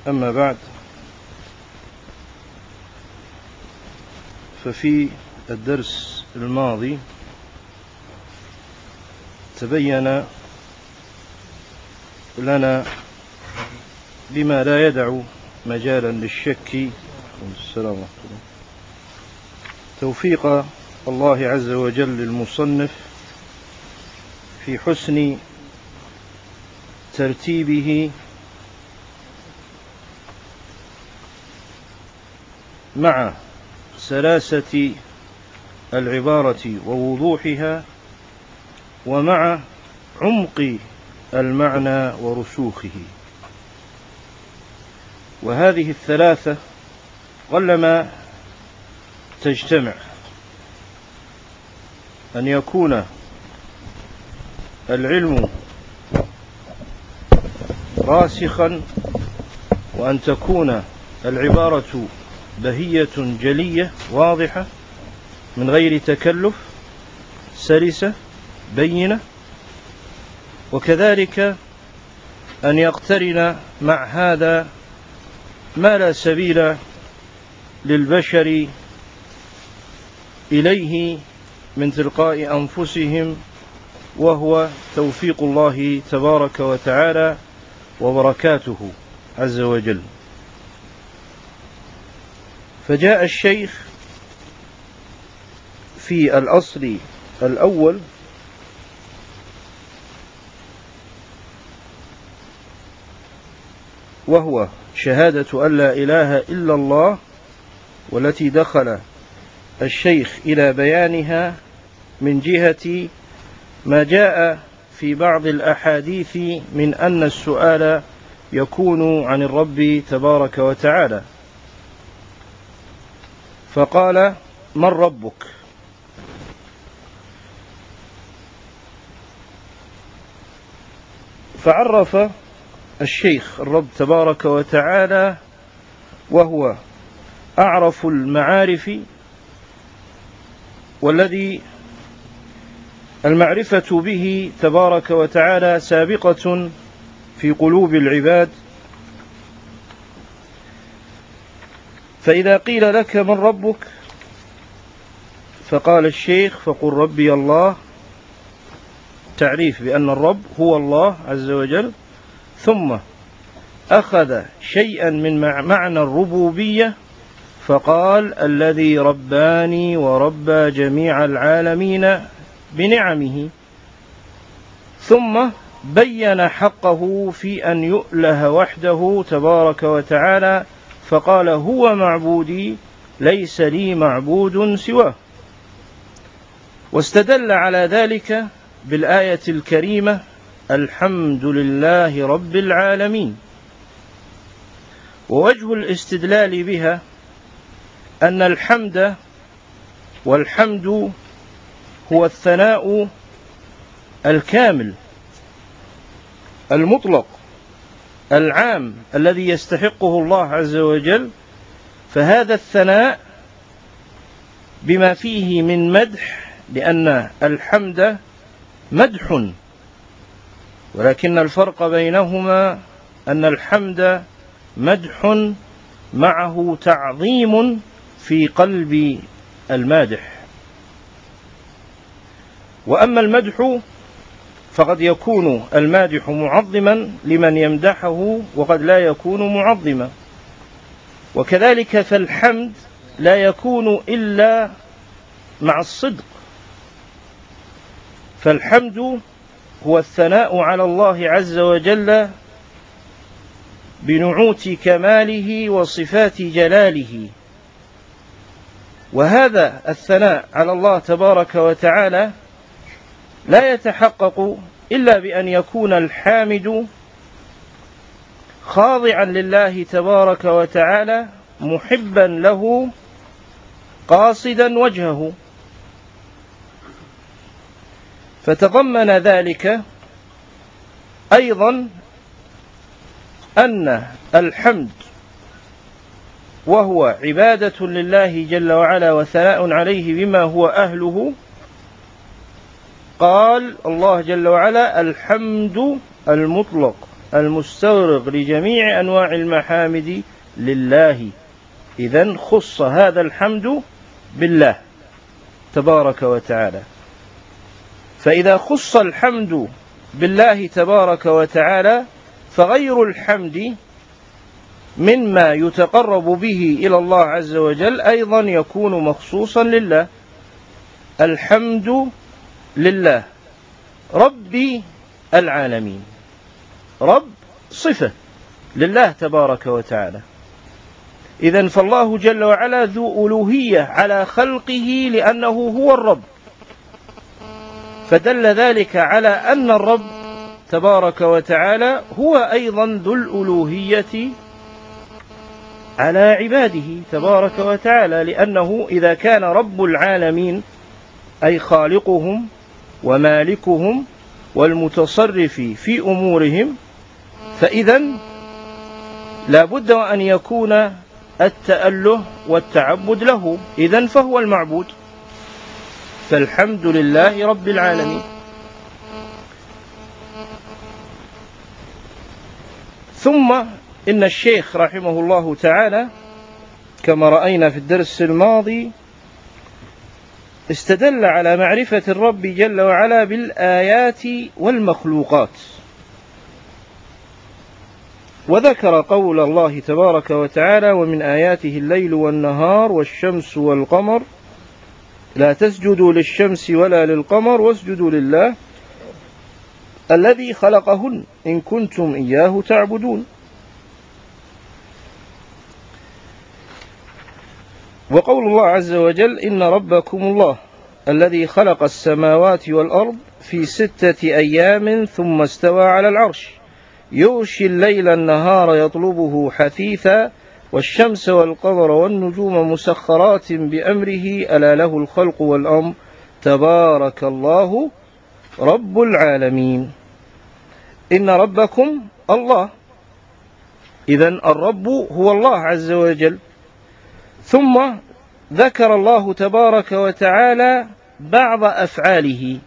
أما بعد، ففي الدرس الماضي تبين لنا بما لا يدع مجالا للشك توفيق الله عز وجل للمصنف في حسن ترتيبه مع سلاسة العبارة ووضوحها، ومع عمق المعنى ورسوخه. وهذه الثلاثة قلما تجتمع، أن يكون العلم راسخا، وأن تكون العبارة بهية جلية واضحة من غير تكلف، سلسة بينة، وكذلك أن يقترن مع هذا ما لا سبيل للبشر إليه من تلقاء أنفسهم، وهو توفيق الله تبارك وتعالى وبركاته عز وجل. فجاء الشيخ في الأصل الأول وهو شهادة أن لا إله إلا الله، والتي دخل الشيخ إلى بيانها من جهة ما جاء في بعض الأحاديث من أن السؤال يكون عن الرب تبارك وتعالى. فقال: من ربك؟ فعرف الشيخ الرب تبارك وتعالى وهو أعرف المعارف، والذي المعرفة به تبارك وتعالى سابقة في قلوب العباد. فإذا قيل لك من ربك، فقال الشيخ: فقل ربي الله. تعريف بأن الرب هو الله عز وجل، ثم أخذ شيئا من معنى الربوبية فقال: الذي رباني وربى جميع العالمين بنعمه. ثم بين حقه في أن يؤله وحده تبارك وتعالى، فقال: هو معبودي ليس لي معبود سواه. واستدل على ذلك بالآية الكريمة: الحمد لله رب العالمين. ووجه الاستدلال بها أن الحمد، والحمد هو الثناء الكامل المطلق العام الذي يستحقه الله عز وجل، فهذا الثناء بما فيه من مدح، لأن الحمد مدح، ولكن الفرق بينهما أن الحمد مدح معه تعظيم في قلب المادح. وأما فقد يكون المادح معظما لمن يمدحه، وقد لا يكون معظما. وكذلك فالحمد لا يكون إلا مع الصدق. فالحمد هو الثناء على الله عز وجل بنعوت كماله وصفات جلاله. وهذا الثناء على الله تبارك وتعالى لا يتحقق إلا بأن يكون الحامد خاضعا لله تبارك وتعالى، محبا له، قاصدا وجهه. فتضمن ذلك أيضا أن الحمد وهو عبادة لله جل وعلا وثناء عليه بما هو أهله. قال الله جل وعلا: الحمد المطلق المستغرق لجميع أنواع المحامد لله. إذن خص هذا الحمد بالله تبارك وتعالى. فإذا خص الحمد بالله تبارك وتعالى فغير الحمد مما يتقرب به إلى الله عز وجل أيضا يكون مخصوصا لله. الحمد لله رب العالمين، رب صفة لله تبارك وتعالى. إذن فالله جل وعلا ذو ألوهية على خلقه لأنه هو الرب، فدل ذلك على أن الرب تبارك وتعالى هو أيضا ذو الألوهية على عباده تبارك وتعالى، لأنه إذا كان رب العالمين أي خالقهم ومالكهم والمتصرف في أمورهم، فإذن لا بد وأن يكون التأله والتعبد له، إذن فهو المعبود. فالحمد لله رب العالمين. ثم إن الشيخ رحمه الله تعالى كما رأينا في الدرس الماضي استدل على معرفة الرب جل وعلا بالآيات والمخلوقات، وذكر قول الله تبارك وتعالى: ومن آياته الليل والنهار والشمس والقمر لا تسجدوا للشمس ولا للقمر واسجدوا لله الذي خلقهن إن كنتم إياه تعبدون. وقول الله عز وجل: إن ربكم الله الذي خلق السماوات والأرض في 6 أيام ثم استوى على العرش يغشي الليل النهار يطلبه حثيثا والشمس والقمر والنجوم مسخرات بأمره ألا له الخلق والأمر تبارك الله رب العالمين. إن ربكم الله، إذن الرب هو الله عز وجل. ثم ذكر الله تبارك وتعالى بعض أفعاله،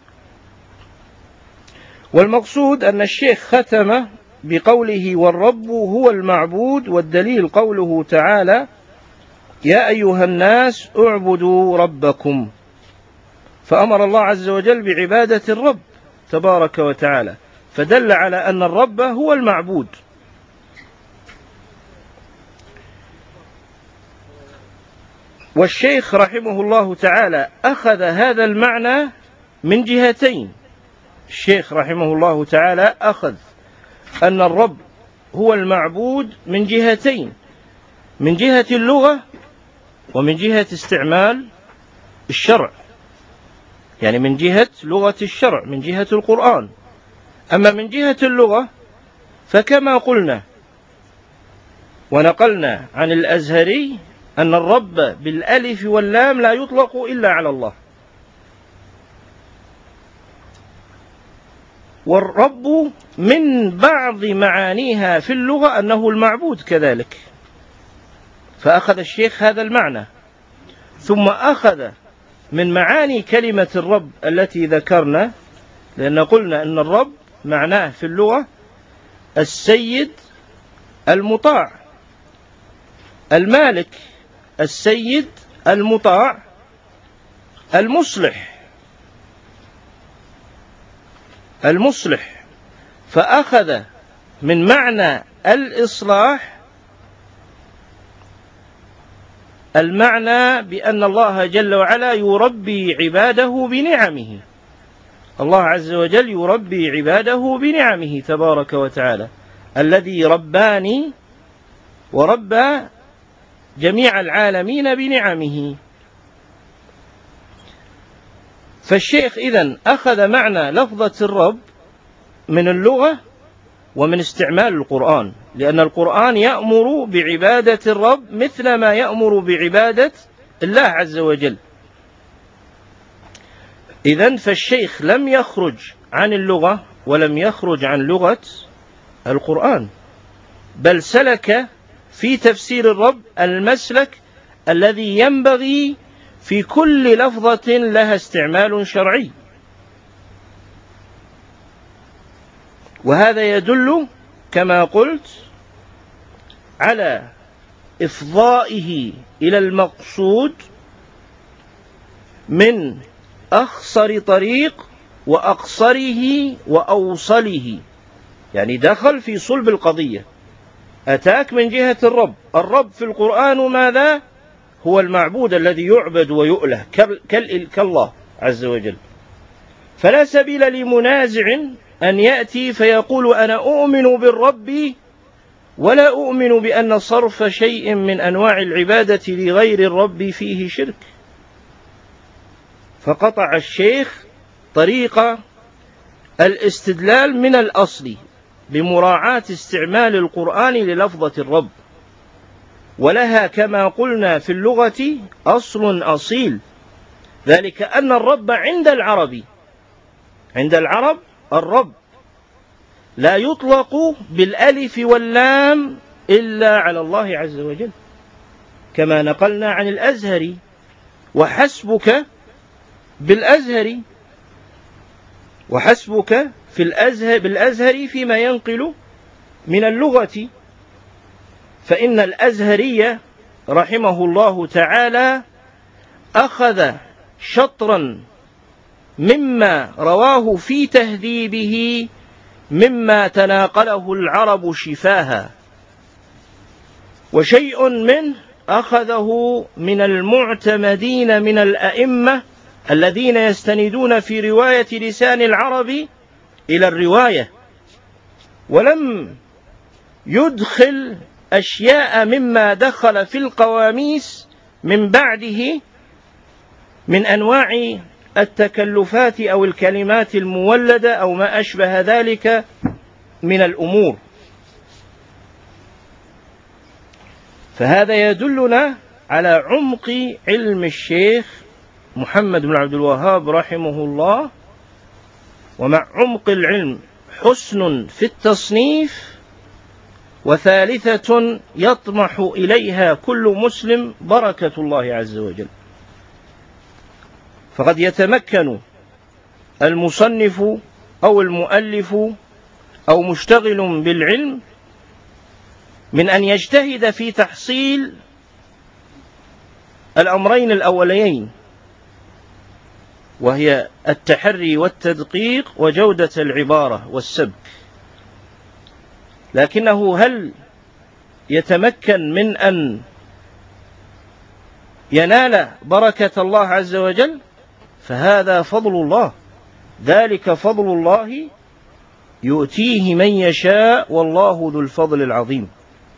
والمقصود أن الشيخ ختم بقوله: والرب هو المعبود، والدليل قوله تعالى: يا أيها الناس اعبدوا ربكم، فأمر الله عز وجل بعبادة الرب تبارك وتعالى، فدل على أن الرب هو المعبود. والشيخ رحمه الله تعالى أخذ هذا المعنى من جهتين. الشيخ رحمه الله تعالى أخذ أن الرب هو المعبود من جهتين: من جهة اللغة ومن جهة استعمال الشرع، يعني من جهة لغة الشرع، من جهة القرآن. أما من جهة اللغة فكما قلنا ونقلنا عن الأزهري أن الرب بالألف واللام لا يطلق إلا على الله، والرب من بعض معانيها في اللغة أنه المعبود كذلك، فأخذ الشيخ هذا المعنى. ثم أخذ من معاني كلمة الرب التي ذكرنا، لأن قلنا أن الرب معناه في اللغة السيد المطاع، المالك، السيد المطاع، المصلح. فأخذ من معنى الإصلاح المعنى بأن الله جل وعلا يربي عباده بنعمه، الله عز وجل يربي عباده بنعمه تبارك وتعالى، الذي رباني وربى جميع العالمين بنعمه. فالشيخ إذن أخذ معنى لفظة الرب من اللغة ومن استعمال القرآن، لأن القرآن يأمر بعبادة الرب مثل ما يأمر بعبادة الله عز وجل. إذن فالشيخ لم يخرج عن اللغة ولم يخرج عن لغة القرآن، بل سلك في تفسير الرب المسلك الذي ينبغي في كل لفظة لها استعمال شرعي. وهذا يدل كما قلت على إفضائه إلى المقصود من أخصر طريق وأقصره وأوصله، يعني دخل في صلب القضية، أتاك من جهة الرب في القرآن ماذا؟ هو المعبود الذي يعبد ويؤله كالله عز وجل. فلا سبيل لمنازع أن يأتي فيقول أنا أؤمن بالرب ولا أؤمن بأن صرف شيء من أنواع العبادة لغير الرب فيه شرك. فقطع الشيخ طريق الاستدلال من الأصل بمراعاة استعمال القرآن للفظة الرب، ولها كما قلنا في اللغة أصل أصيل، ذلك أن الرب عند العرب الرب لا يطلق بالألف واللام إلا على الله عز وجل، كما نقلنا عن الأزهري: وحسبك بالأزهري، وحسبك في بالأزهر فيما ينقل من اللغة. فإن الأزهري رحمه الله تعالى أخذ شطرا مما رواه في تهذيبه مما تناقله العرب شفاها، وشيء منه أخذه من المعتمدين من الأئمة الذين يستندون في رواية لسان العرب إلى الرواية، ولم يدخل أشياء مما دخل في القواميس من بعده من أنواع التكلفات أو الكلمات المولدة أو ما أشبه ذلك من الأمور. فهذا يدلنا على عمق علم الشيخ محمد بن عبد الوهاب رحمه الله، ومع عمق العلم حسن في التصنيف، وثالثة يطمح إليها كل مسلم بركة الله عز وجل. فقد يتمكن المصنف أو المؤلف أو مشتغل بالعلم من أن يجتهد في تحصيل الأمرين الأوليين، وهي التحري والتدقيق وجودة العبارة والسبك، لكنه هل يتمكن من أن ينال بركة الله عز وجل؟ فهذا فضل الله، ذلك فضل الله يؤتيه من يشاء والله ذو الفضل العظيم.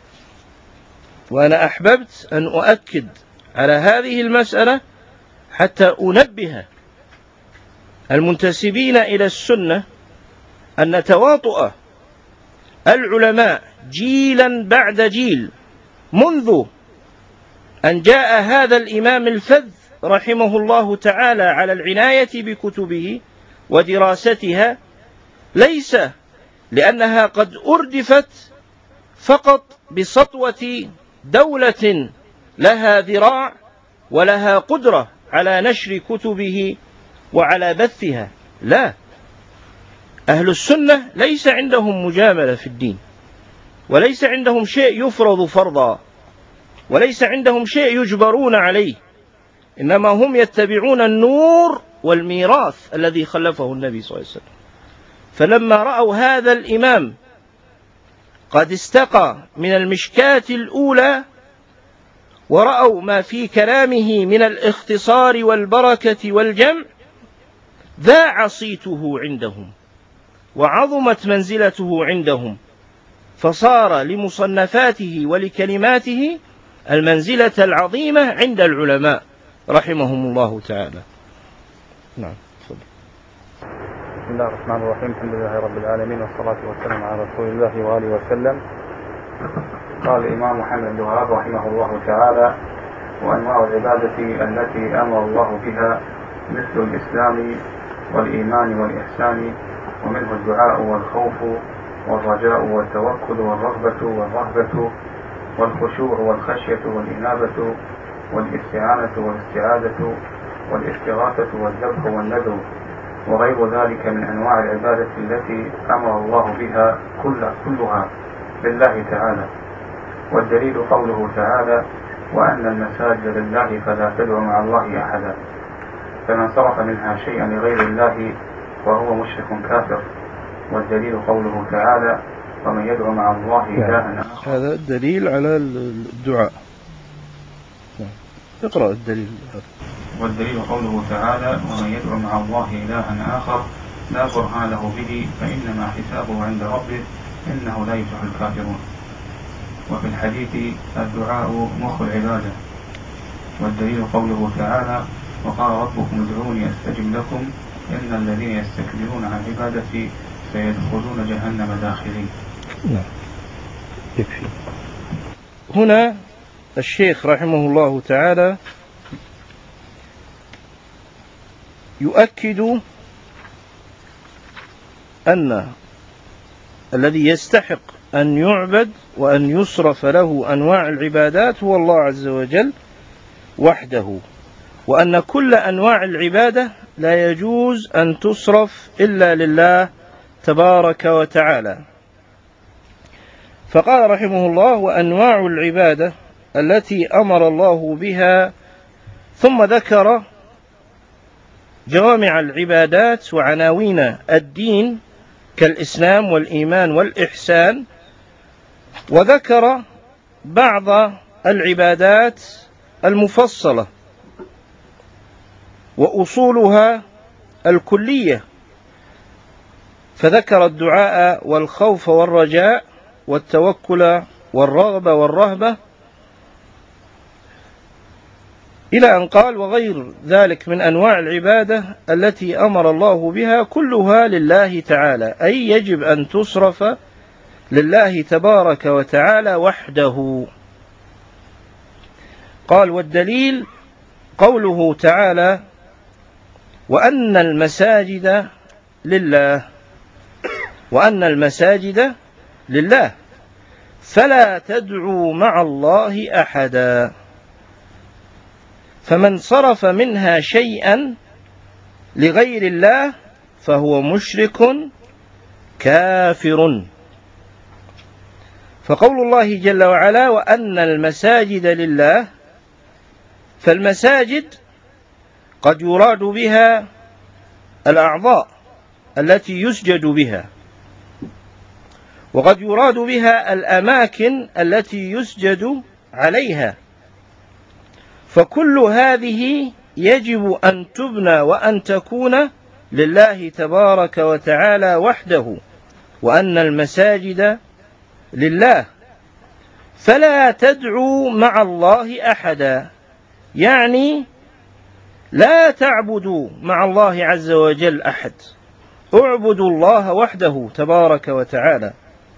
وأنا أحببت أن أؤكد على هذه المسألة حتى أنبه المنتسبين إلى السنة أن تواطؤ العلماء جيلا بعد جيل منذ أن جاء هذا الإمام الفذ رحمه الله تعالى على العناية بكتبه ودراستها، ليس لأنها قد أردفت فقط بسطوة دولة لها ذراع ولها قدرة على نشر كتبه وعلى بثها، لا، أهل السنة ليس عندهم مجاملة في الدين، وليس عندهم شيء يفرض فرضا، وليس عندهم شيء يجبرون عليه، إنما هم يتبعون النور والميراث الذي خلفه النبي صلى الله عليه وسلم. فلما رأوا هذا الإمام قد استقى من المشكاة الأولى، ورأوا ما في كلامه من الاختصار والبركة والجمع، ذاع صيته عندهم وعظمت منزلته عندهم، فصار لمصنفاته ولكلماته المنزلة العظيمة عند العلماء رحمهم الله تعالى. نعم. بسم الله الرحمن الرحيم. الحمد لله رب العالمين، والصلاة والسلام على رسول الله وآله وسلم. قال الإمام محمد بن وهاب رحمه الله تعالى: وأنواع العبادة التي أمر الله بها مثل الإسلام والإيمان والإحسان، ومنه الدعاء والخوف والرجاء والتوكل والرغبة والرهبة والخشوع والخشية والإنابة والاستعانة والاستعاذة والاستغاثة والذبح والنذر وغير ذلك من أنواع العبادة التي أمر الله بها كلها، لله تعالى. والدليل قوله تعالى: وأن المساجد لله فلا تدعو مع الله أحدا. فمن صرف منها شيئا لغير الله وهو مشرك كافر. والدليل قوله تعالى: ومن يدعو مع الله إلها آخر. هذا الدليل على الدعاء. اقرأ الدليل. والدليل قوله تعالى: ومن يدعو مع الله إلها آخر لا برهان له به فإنما حسابه عند ربه إنه لا يفلح الكافرون. وفي الحديث: الدعاء مخ العبادة. والدليل قوله تعالى: وقال ربكم ادعوني أستجب لكم إن الذين يستكبرون عن عبادتي سيدخلون جهنم داخلين. نعم، يكفي. هنا الشيخ رحمه الله تعالى يؤكد أن الذي يستحق أن يعبد وأن يصرف له أنواع العبادات هو الله عز وجل وحده، وأن كل أنواع العبادة لا يجوز أن تصرف إلا لله تبارك وتعالى. فقال رحمه الله: وأنواع العبادة التي أمر الله بها، ثم ذكر جوامع العبادات وعناوين الدين كالإسلام والإيمان والإحسان، وذكر بعض العبادات المفصلة وأصولها الكلية، فذكر الدعاء والخوف والرجاء والتوكل والرغبة والرهبة، إلى أن قال: وغير ذلك من أنواع العبادة التي أمر الله بها كلها لله تعالى، أي يجب أن تصرف لله تبارك وتعالى وحده. قال: والدليل قوله تعالى: وأن المساجد لله، وأن المساجد لله فلا تدعوا مع الله أحدا، فمن صرف منها شيئا لغير الله فهو مشرك كافر. فقول الله جل وعلا: وأن المساجد لله، فالمساجد قد يراد بها الأعضاء التي يسجد بها، وقد يراد بها الأماكن التي يسجد عليها، فكل هذه يجب أن تبنى وأن تكون لله تبارك وتعالى وحده. وأن المساجد لله فلا تدعوا مع الله أحدا، يعني لا تعبدوا مع الله عز وجل أحد، اعبدوا الله وحده تبارك وتعالى.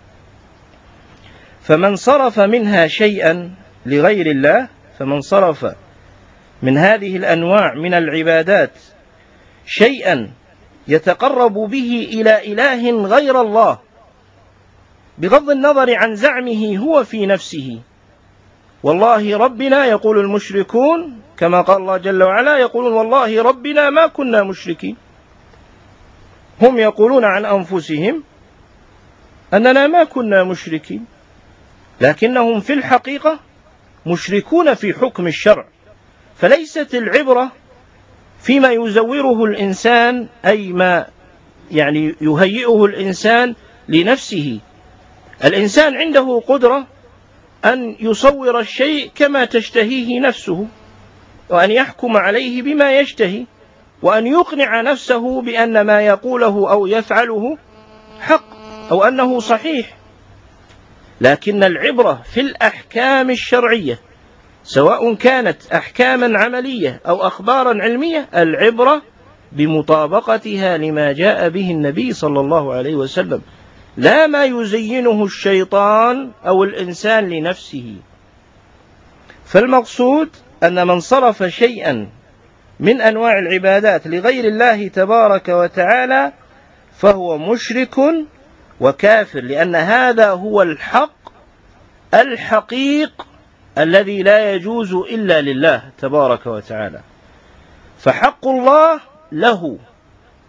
فمن صرف منها شيئا لغير الله، فمن صرف من هذه الأنواع من العبادات شيئا يتقرب به إلى إله غير الله، بغض النظر عن زعمه هو في نفسه، والله ربنا يقول المشركون كما قال الله جل وعلا: يقولون والله ربنا ما كنا مشركين. هم يقولون عن أنفسهم أننا ما كنا مشركين، لكنهم في الحقيقة مشركون في حكم الشرع. فليست العبرة فيما يزوره الإنسان، أي ما يعني يهيئه الإنسان لنفسه. الإنسان عنده قدرة أن يصور الشيء كما تشتهيه نفسه، وأن يحكم عليه بما يشتهي، وأن يقنع نفسه بأن ما يقوله أو يفعله حق أو أنه صحيح. لكن العبرة في الأحكام الشرعية، سواء كانت أحكاما عملية أو أخبارا علمية، العبرة بمطابقتها لما جاء به النبي صلى الله عليه وسلم، لا ما يزينه الشيطان أو الإنسان لنفسه. فالمقصود أن من صرف شيئا من أنواع العبادات لغير الله تبارك وتعالى فهو مشرك وكافر، لأن هذا هو الحق الحقيق الذي لا يجوز إلا لله تبارك وتعالى. فحق الله له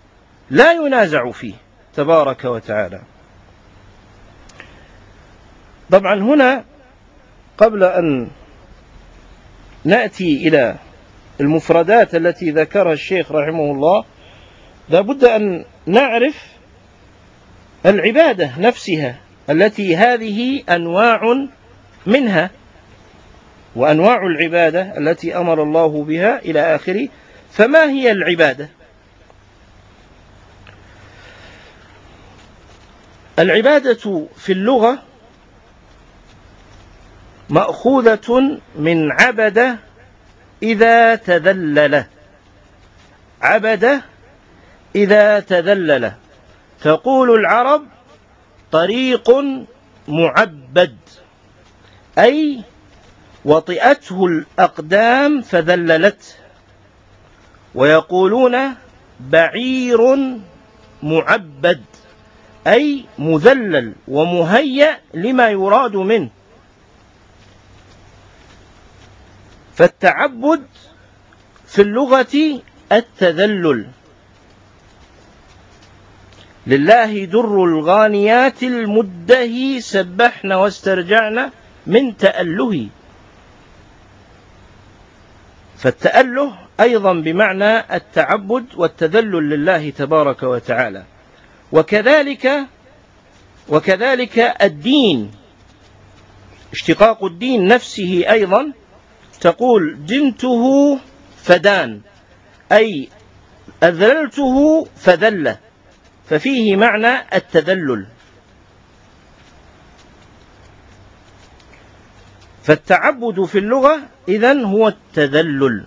لا ينازع فيه تبارك وتعالى. طبعا هنا قبل أن نأتي إلى المفردات التي ذكرها الشيخ رحمه الله لابد أن نعرف العبادة نفسها التي هذه أنواع منها، وأنواع العبادة التي أمر الله بها إلى آخره. فما هي العبادة؟ العبادة في اللغة مأخوذة من عبد إذا تذلل. عبد إذا تذلل. تقول العرب طريق معبد، أي وطئته الأقدام فذللته. ويقولون بعير معبد، أي مذلل ومهيأ لما يراد منه. فالتعبد في اللغة التذلل. لله در الغانيات المدهي سبحن واسترجعن من تأله. فالتأله أيضا بمعنى التعبد والتذلل لله تبارك وتعالى. وكذلك الدين، اشتقاق الدين نفسه أيضا تقول دنته فدان، أي أذللته فذل، ففيه معنى التذلل. فالتعبد في اللغة إذن هو التذلل.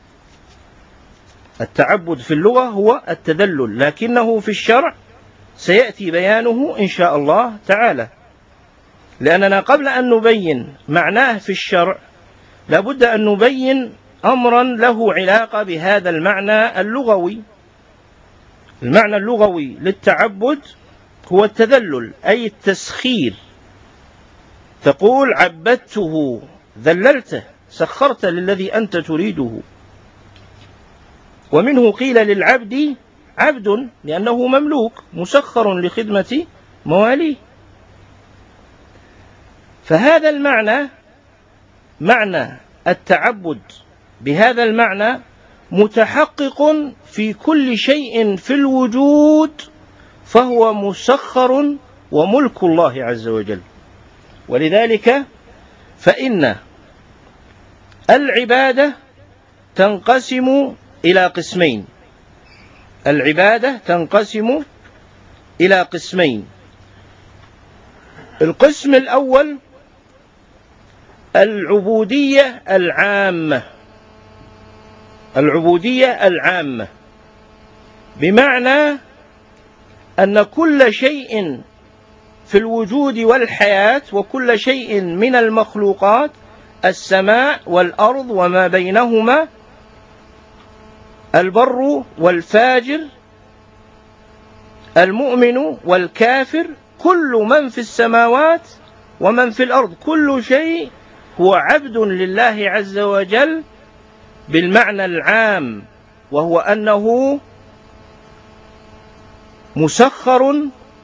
التعبد في اللغة هو التذلل، لكنه في الشرع سيأتي بيانه إن شاء الله تعالى، لأننا قبل أن نبين معناه في الشرع لابد أن نبين أمرا له علاقة بهذا المعنى اللغوي. المعنى اللغوي للتعبد هو التذلل، أي التسخير. تقول عبدته، ذللته، سخرت للذي أنت تريده. ومنه قيل للعبد عبد لأنه مملوك مسخر لخدمة مواليه. فهذا المعنى، معنى التعبد بهذا المعنى، متحقق في كل شيء في الوجود، فهو مسخر وملك الله عز وجل. ولذلك فإن العبادة تنقسم إلى قسمين. العبادة تنقسم إلى قسمين. القسم الأول العبودية العامة. العبودية العامة بمعنى أن كل شيء في الوجود والحياة وكل شيء من المخلوقات، السماء والأرض وما بينهما، البر والفاجر، المؤمن والكافر، كل من في السماوات ومن في الأرض، كل شيء هو عبد لله عز وجل بالمعنى العام، وهو أنه مسخر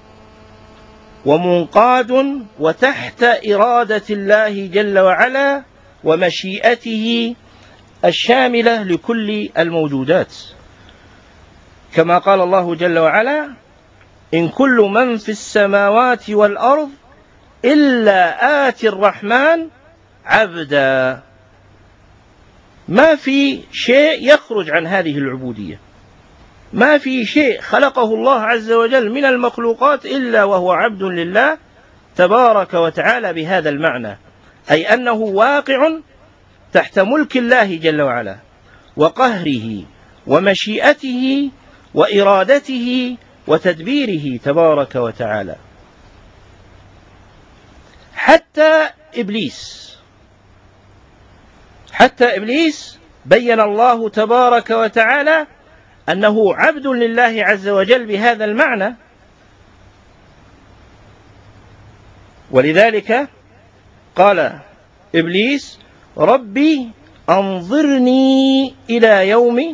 ومنقاد وتحت إرادة الله جل وعلا ومشيئته الشاملة لكل الموجودات، كما قال الله جل وعلا إن كل من في السماوات والأرض إلا آتي الرحمن عبدا. ما في شيء يخرج عن هذه العبودية، ما في شيء خلقه الله عز وجل من المخلوقات إلا وهو عبد لله تبارك وتعالى بهذا المعنى، أي أنه واقع تحت ملك الله جل وعلا وقهره ومشيئته وإرادته وتدبيره تبارك وتعالى. حتى إبليس بين الله تبارك وتعالى أنه عبد لله عز وجل بهذا المعنى. ولذلك قال إبليس ربي أنظرني إلى يوم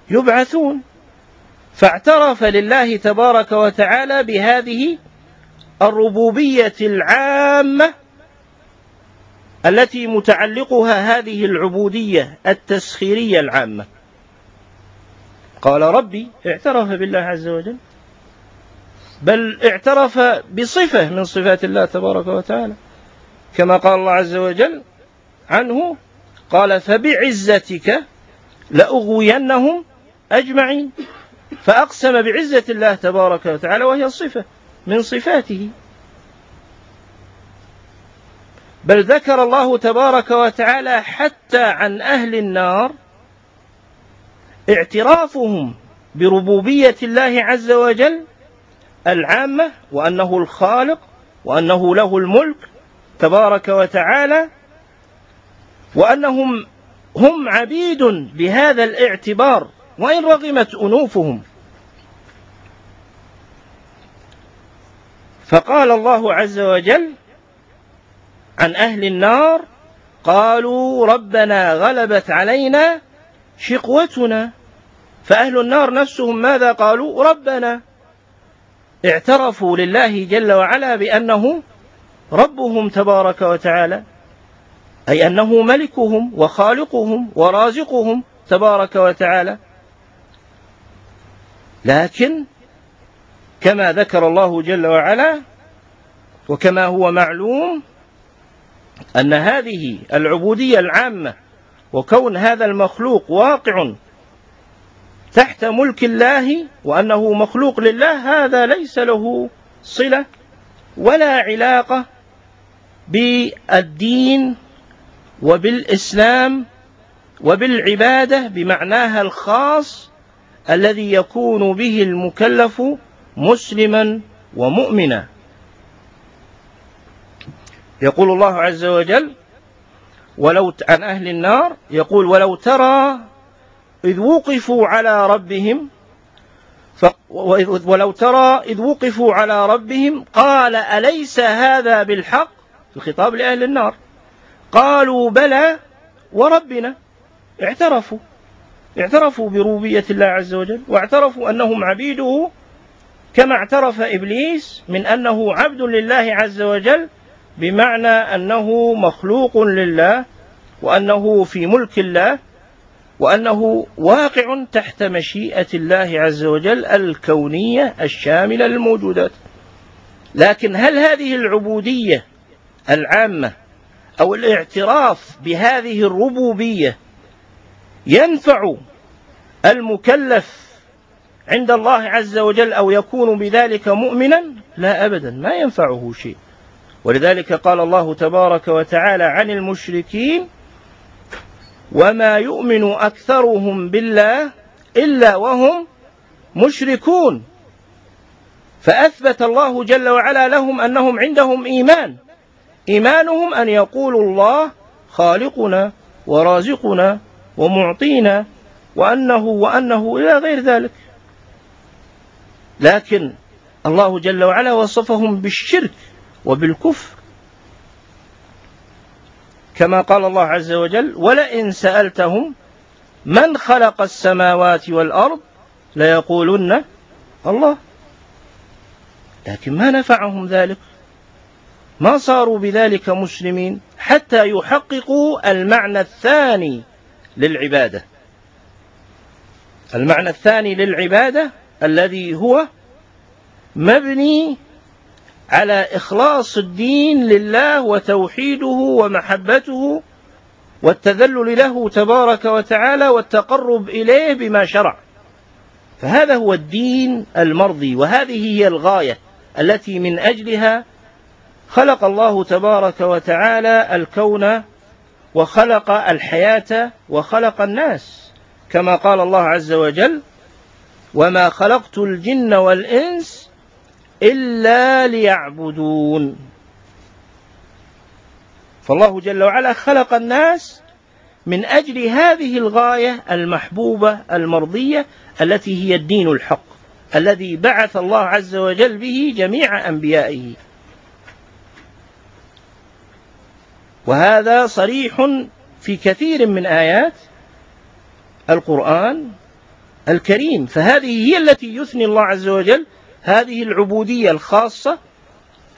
يبعثون، فاعترف لله تبارك وتعالى بهذه الربوبية العامة التي متعلقها هذه العبودية التسخيرية العامة. قال ربي، اعترف بالله عز وجل، بل اعترف بصفة من صفات الله تبارك وتعالى، كما قال الله عز وجل عنه، قال فبعزتك لأغوينهم أجمعين، فأقسم بعزة الله تبارك وتعالى وهي صفة من صفاته. بل ذكر الله تبارك وتعالى حتى عن أهل النار اعترافهم بربوبية الله عز وجل العامة، وأنه الخالق، وأنه له الملك تبارك وتعالى، وأنهم هم عبيد بهذا الاعتبار وإن رغمت أنوفهم. فقال الله عز وجل عن أهل النار قالوا ربنا غلبت علينا شقوتنا. فأهل النار نفسهم ماذا قالوا؟ ربنا. اعترفوا لله جل وعلا بأنه ربهم تبارك وتعالى، أي أنه ملكهم وخالقهم ورازقهم تبارك وتعالى. لكن كما ذكر الله جل وعلا وكما هو معلوم أن هذه العبودية العامة وكون هذا المخلوق واقع تحت ملك الله وأنه مخلوق لله، هذا ليس له صلة ولا علاقة بالدين وبالإسلام وبالعبادة بمعناها الخاص الذي يكون به المكلف مسلما ومؤمنا. يقول الله عز وجل عن أهل النار، يقول ولو ترى إذ وقفوا على ربهم قال أليس هذا بالحق، الخطاب لأهل النار، قالوا بلى وربنا. اعترفوا بربوبية الله عز وجل، واعترفوا أنهم عبيده، كما اعترف إبليس من أنه عبد لله عز وجل، بمعنى أنه مخلوق لله، وأنه في ملك الله، وأنه واقع تحت مشيئة الله عز وجل الكونية الشاملة للموجودات. لكن هل هذه العبودية العامة أو الاعتراف بهذه الربوبية ينفع المكلف عند الله عز وجل أو يكون بذلك مؤمنا؟ لا أبدا، ما ينفعه شيء. ولذلك قال الله تبارك وتعالى عن المشركين وما يؤمن أكثرهم بالله إلا وهم مشركون. فأثبت الله جل وعلا لهم أنهم عندهم إيمانهم أن يقولوا الله خالقنا ورازقنا ومعطينا وأنه إلى غير ذلك. لكن الله جل وعلا وصفهم بالشرك وبالكفر، كما قال الله عز وجل ولئن سألتهم من خلق السماوات والأرض ليقولن الله. لكن ما نفعهم ذلك، ما صاروا بذلك مسلمين حتى يحققوا المعنى الثاني للعبادة. المعنى الثاني للعبادة الذي هو مبني على إخلاص الدين لله وتوحيده ومحبته والتذلل له تبارك وتعالى والتقرب إليه بما شرع. فهذا هو الدين المرضي، وهذه هي الغاية التي من أجلها خلق الله تبارك وتعالى الكون وخلق الحياة وخلق الناس، كما قال الله عز وجل وما خلقت الجن والإنس إلا ليعبدون. فالله جل وعلا خلق الناس من أجل هذه الغاية المحبوبة المرضية التي هي الدين الحق الذي بعث الله عز وجل به جميع أنبيائه. وهذا صريح في كثير من آيات القرآن الكريم. فهذه هي التي يثني الله عز وجل هذه العبودية الخاصة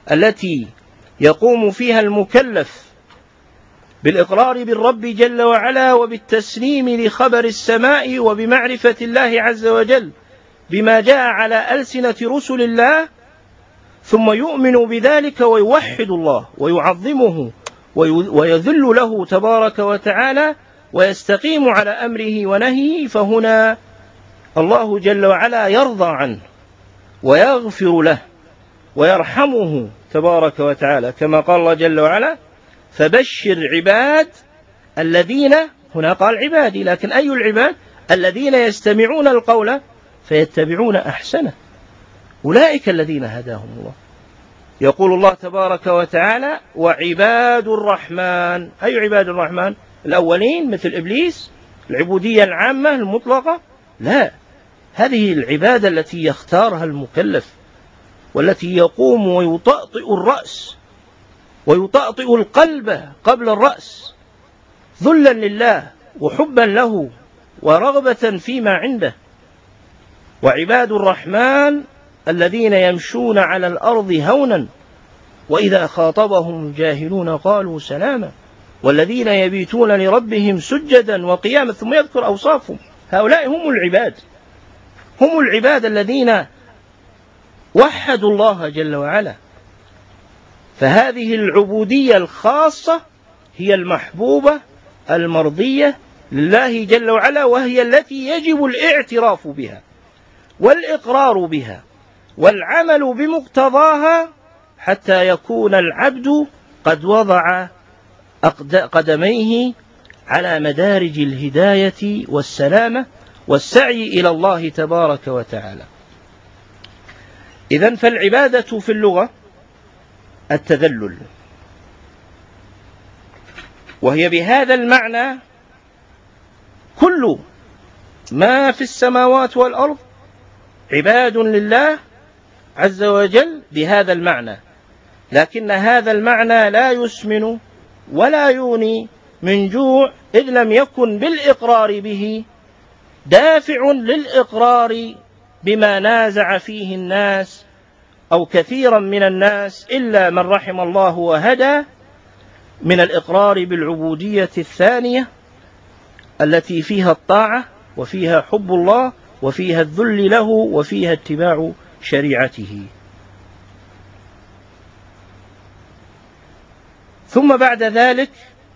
التي يقوم فيها المكلف بالإقرار بالرب جل وعلا وبالتسليم لخبر السماء وبمعرفة الله عز وجل بما جاء على ألسنة رسل الله، ثم يؤمن بذلك ويوحد الله ويعظمه ويذل له تبارك وتعالى ويستقيم على أمره ونهيه، فهنا الله جل وعلا يرضى عنه ويغفر له ويرحمه تبارك وتعالى، كما قال الله جل وعلا: فبشر عباد الذين، هنا قال عبادي، لكن أي العباد؟ الذين يستمعون القول فيتبعون أحسنه، أولئك الذين هداهم الله. يقول الله تبارك وتعالى: وعباد الرحمن. أي عباد الرحمن؟ الأولين مثل إبليس، العبودية العامة المطلقة؟ لا، هذه العبادة التي يختارها المكلف، والتي يقوم ويطأطئ الرأس ويطأطئ القلب قبل الرأس ذلا لله وحبا له ورغبة فيما عنده. وعباد الرحمن الذين يمشون على الأرض هونا وإذا خاطبهم الجاهلون قالوا سلاما والذين يبيتون لربهم سجدا وقياما، ثم يذكر أوصافهم. هؤلاء هم العباد، هم العباد الذين وحدوا الله جل وعلا. فهذه العبودية الخاصة هي المحبوبة المرضية لله جل وعلا، وهي التي يجب الاعتراف بها والإقرار بها والعمل بمقتضاها حتى يكون العبد قد وضع قدميه على مدارج الهداية والسلامة والسعي إلى الله تبارك وتعالى. إذن فالعبادة في اللغة التذلل، وهي بهذا المعنى كل ما في السماوات والأرض عباد لله عز وجل بهذا المعنى، لكن هذا المعنى لا يسمن ولا يغني من جوع، إذ لم يكن بالإقرار به دافع للإقرار بما نازع فيه الناس أو كثيرا من الناس إلا من رحم الله وهدى، من الإقرار بالعبودية الثانية التي فيها الطاعة وفيها حب الله وفيها الذل له وفيها اتباع شريعته. ثم بعد ذلك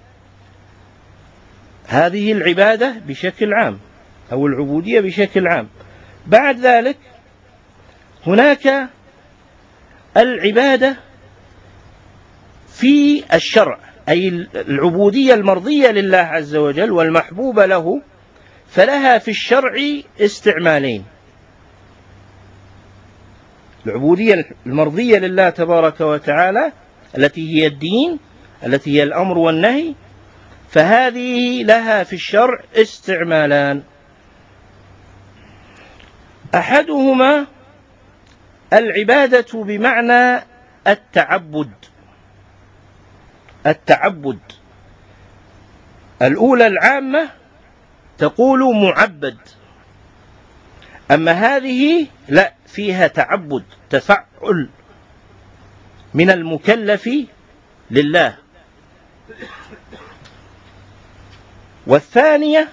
هذه العبادة بشكل عام أو العبودية بشكل عام. بعد ذلك هناك العبادة في الشرع، أي العبودية المرضية لله عز وجل والمحبوبة له، فلها في الشرع استعمالين: العبودية المرضية لله تبارك وتعالى التي هي الدين، التي هي الأمر والنهي، فهذه لها في الشرع استعمالان. أحدهما العبادة بمعنى التعبد. الأولى العامة تقول معبد، أما هذه لا، فيها تعبد، تفعل من المكلف لله. والثانية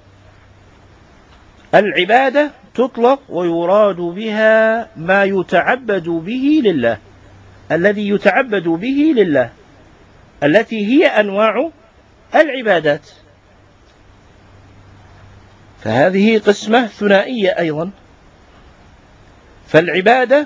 العبادة تطلق ويراد بها ما يتعبد به لله، الذي يتعبد به لله، التي هي أنواع العبادات. فهذه قسمة ثنائية أيضا. فالعبادة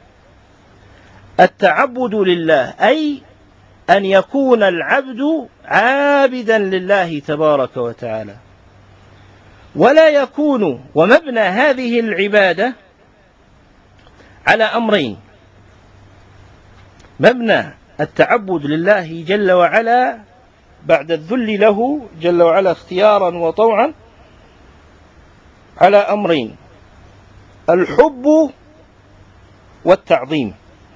التعبد لله، أي أن يكون العبد عابدا لله تبارك وتعالى، ولا يكون، ومبنى هذه العبادة على أمرين: مبنى التعبد لله جل وعلا بعد الذل له جل وعلا اختيارا وطوعا على أمرين: الحب والتعظيم.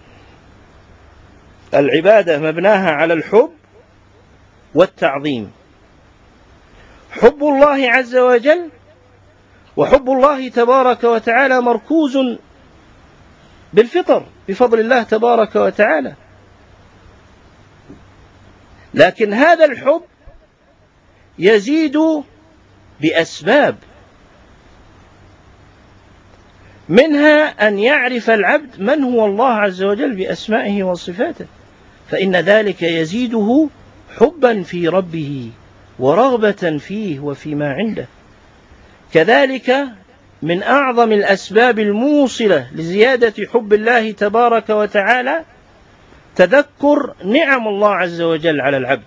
العبادة مبناها على الحب والتعظيم. حب الله عز وجل وحب الله تبارك وتعالى مركوز بالفطر بفضل الله تبارك وتعالى، لكن هذا الحب يزيد بأسباب، منها أن يعرف العبد من هو الله عز وجل بأسمائه وصفاته، فإن ذلك يزيده حبا في ربه ورغبة فيه وفيما عنده. كذلك من أعظم الأسباب الموصلة لزيادة حب الله تبارك وتعالى تذكر نعم الله عز وجل على العبد.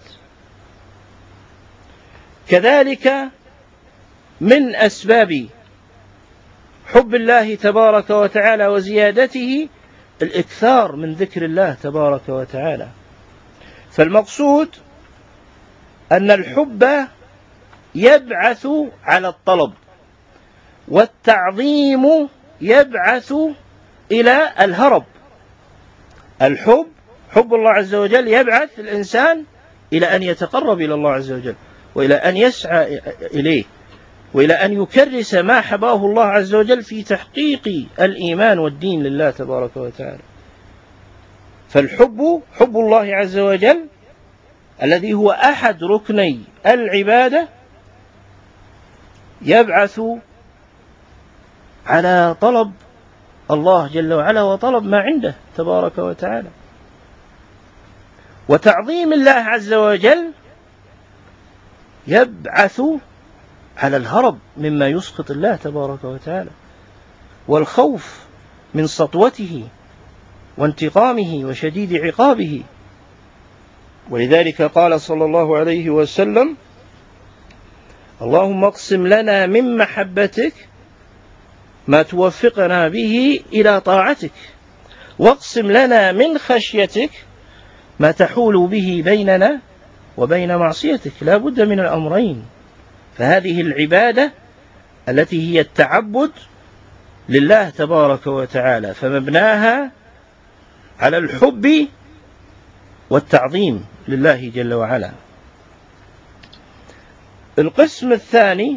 كذلك من أسباب حب الله تبارك وتعالى وزيادته الإكثار من ذكر الله تبارك وتعالى. فالمقصود أن الحب يبعث على الطلب، والتعظيم يبعث إلى الهرب. حب الله عز وجل يبعث الإنسان إلى أن يتقرب إلى الله عز وجل، وإلى أن يسعى إليه، وإلى أن يكرس ما حباه الله عز وجل في تحقيق الإيمان والدين لله تبارك وتعالى. حب الله عز وجل الذي هو أحد ركني العبادة يبعث على طلب الله جل وعلا وطلب ما عنده تبارك وتعالى. وتعظيم الله عز وجل يبعث على الهرب مما يسخط الله تبارك وتعالى، والخوف من سطوته وانتقامه وشديد عقابه. ولذلك قال صلى الله عليه وسلم: اللهم اقسم لنا من محبتك ما توفقنا به إلى طاعتك، واقسم لنا من خشيتك ما تحول به بيننا وبين معصيتك. لا بد من الأمرين. فهذه العبادة التي هي التعبد لله تبارك وتعالى فمبناها على الحب والتعظيم لله جل وعلا. القسم الثاني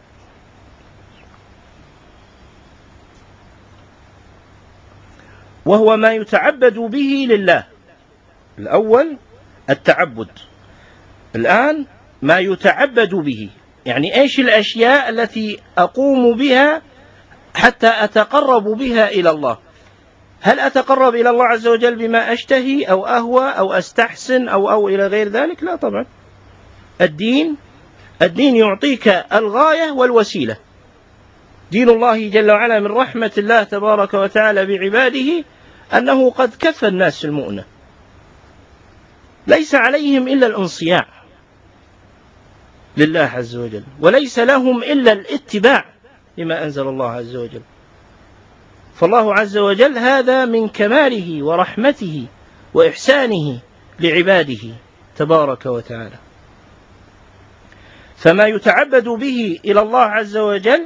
وهو ما يتعبد به لله. الأول التعبد، الآن ما يتعبد به، يعني إيش الأشياء التي أقوم بها حتى أتقرب بها إلى الله. هل أتقرب إلى الله عز وجل بما أشتهي أو أهوى أو أستحسن أو إلى غير ذلك؟ لا طبعا. الدين يعطيك الغاية والوسيلة. دين الله جل وعلا من رحمة الله تبارك وتعالى بعباده أنه قد كفى الناس المؤنة، ليس عليهم إلا الانصياع لله عز وجل، وليس لهم إلا الاتباع لما أنزل الله عز وجل. فالله عز وجل هذا من كماله ورحمته وإحسانه لعباده تبارك وتعالى. فما يتعبد به إلى الله عز وجل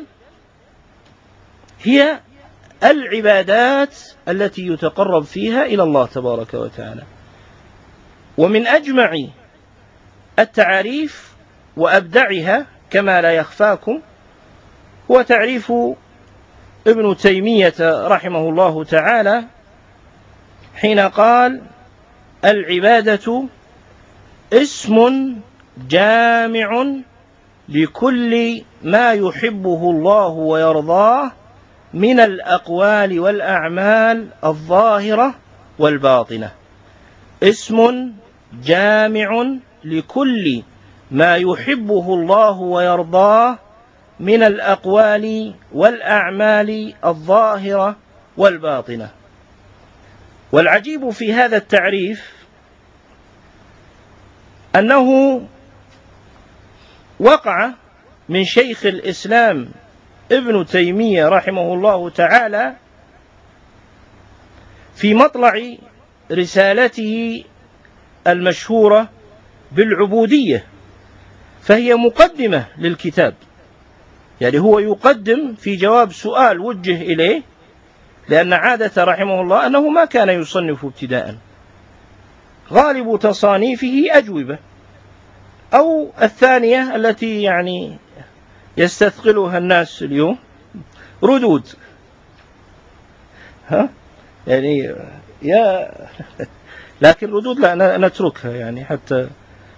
هي العبادات التي يتقرب فيها إلى الله تبارك وتعالى. ومن أجمع التعاريف وأبدعها كما لا يخفاكم هو تعريف ابن تيمية رحمه الله تعالى حين قال: العبادة اسم جامع لكل ما يحبه الله ويرضاه من الأقوال والأعمال الظاهرة والباطنة. اسم جامع لكل ما يحبه الله ويرضاه من الأقوال والأعمال الظاهرة والباطنة. والعجيب في هذا التعريف أنه وقع من شيخ الإسلام ابن تيمية رحمه الله تعالى في مطلع رسالته المشهورة بالعبودية، فهي مقدمة للكتاب، يعني هو يقدم في جواب سؤال وجه إليه، لأن عادة رحمه الله أنه ما كان يصنف ابتداء، غالب تصانيفه أجوبة، أو الثانية التي يعني يستثقلها الناس اليوم ردود. يعني لكن ردود لا نتركها يعني حتى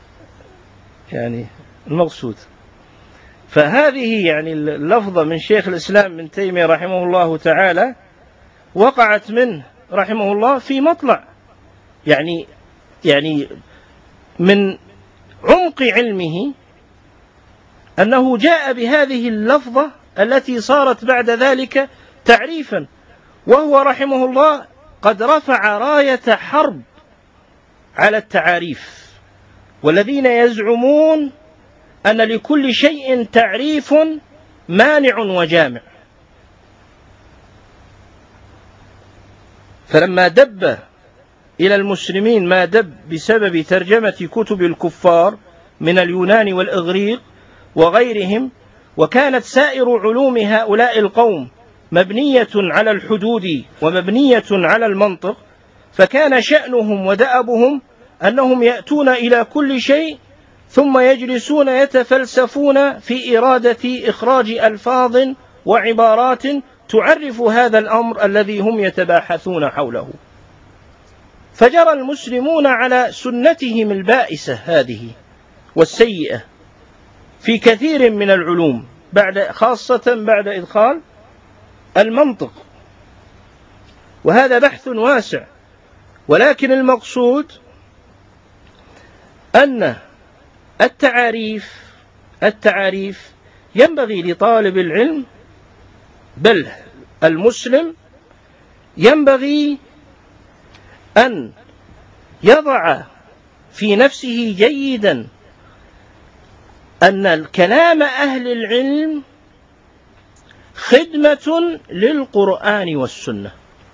يعني المقصود. فهذه يعني اللفظة من شيخ الإسلام ابن تيمية رحمه الله تعالى وقعت منه رحمه الله في مطلع يعني من عمق علمه أنه جاء بهذه اللفظة التي صارت بعد ذلك تعريفا، وهو رحمه الله قد رفع راية حرب على التعاريف، والذين يزعمون أن لكل شيء تعريف مانع وجامع. فلما دب إلى المسلمين ما دب بسبب ترجمة كتب الكفار من اليونان والإغريق وغيرهم، وكانت سائر علوم هؤلاء القوم مبنية على الحدود ومبنية على المنطق، فكان شأنهم ودأبهم أنهم يأتون إلى كل شيء ثم يجلسون يتفلسفون في إرادة إخراج ألفاظ وعبارات تعرف هذا الأمر الذي هم يتباحثون حوله. فجرى المسلمون على سنتهم البائسة هذه والسيئة في كثير من العلوم، خاصة بعد إدخال المنطق، وهذا بحث واسع. ولكن المقصود أن التعاريف ينبغي لطالب العلم بل المسلم ينبغي أن يضع في نفسه جيدا أن الكلام أهل العلم خدمة للقرآن والسنة.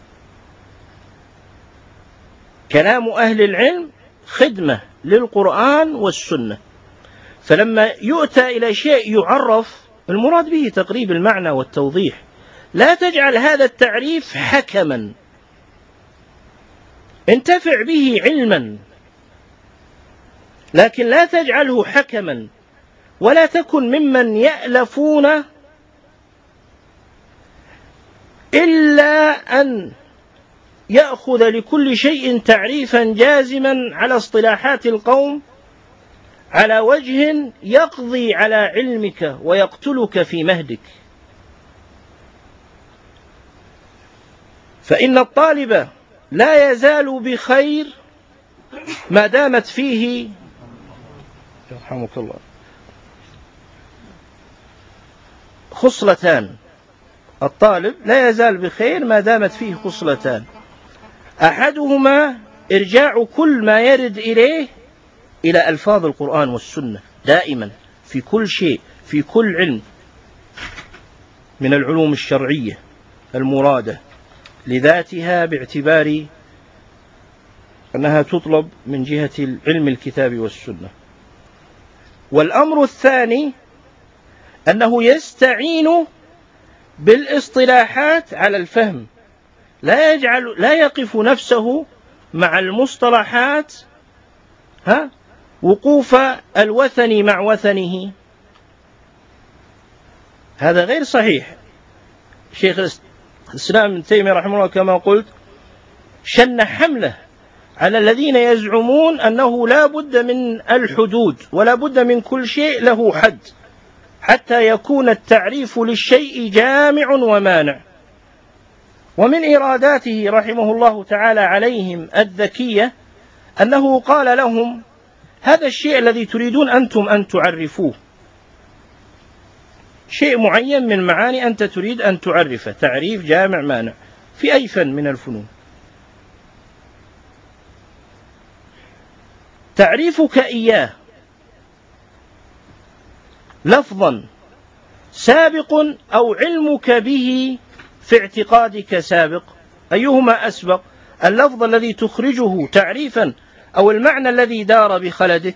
كلام أهل العلم خدمة للقرآن والسنة. فلما يؤتى إلى شيء يعرف المراد به تقريب المعنى والتوضيح، لا تجعل هذا التعريف حكما، انتفع به علما لكن لا تجعله حكما، ولا تكن ممن يألفون إلا أن يأخذ لكل شيء تعريفا جازما على اصطلاحات القوم على وجه يقضي على علمك ويقتلك في مهدك. فإن الطالب لا يزال بخير ما دامت فيه يرحمك الله خصلتان. الطالب لا يزال بخير ما دامت فيه خصلتان: أحدهما إرجاع كل ما يرد إليه إلى ألفاظ القرآن والسنة دائما في كل شيء، في كل علم من العلوم الشرعية المرادة لذاتها باعتبار أنها تطلب من جهة علم الكتاب والسنة. والأمر الثاني أنه يستعين بالاصطلاحات على الفهم، لا يقف نفسه مع المصطلحات وقوف الوثن مع وثنه، هذا غير صحيح. شيخ الإسلام ابن تيمية رحمه الله كما قلت شن حمله على الذين يزعمون أنه لا بد من الحدود ولا بد من كل شيء له حد حتى يكون التعريف للشيء جامع ومانع. ومن إراداته رحمه الله تعالى عليهم الذكية أنه قال لهم: هذا الشيء الذي تريدون أنتم أن تعرفوه شيء معين من معاني أنت تريد أن تعرفه تعريف جامع مانع في أي فن من الفنون، تعريفك إياه لفظا سابق أو علمك به في اعتقادك سابق، أيهما أسبق؟ اللفظ الذي تخرجه تعريفا أو المعنى الذي دار بخلدك؟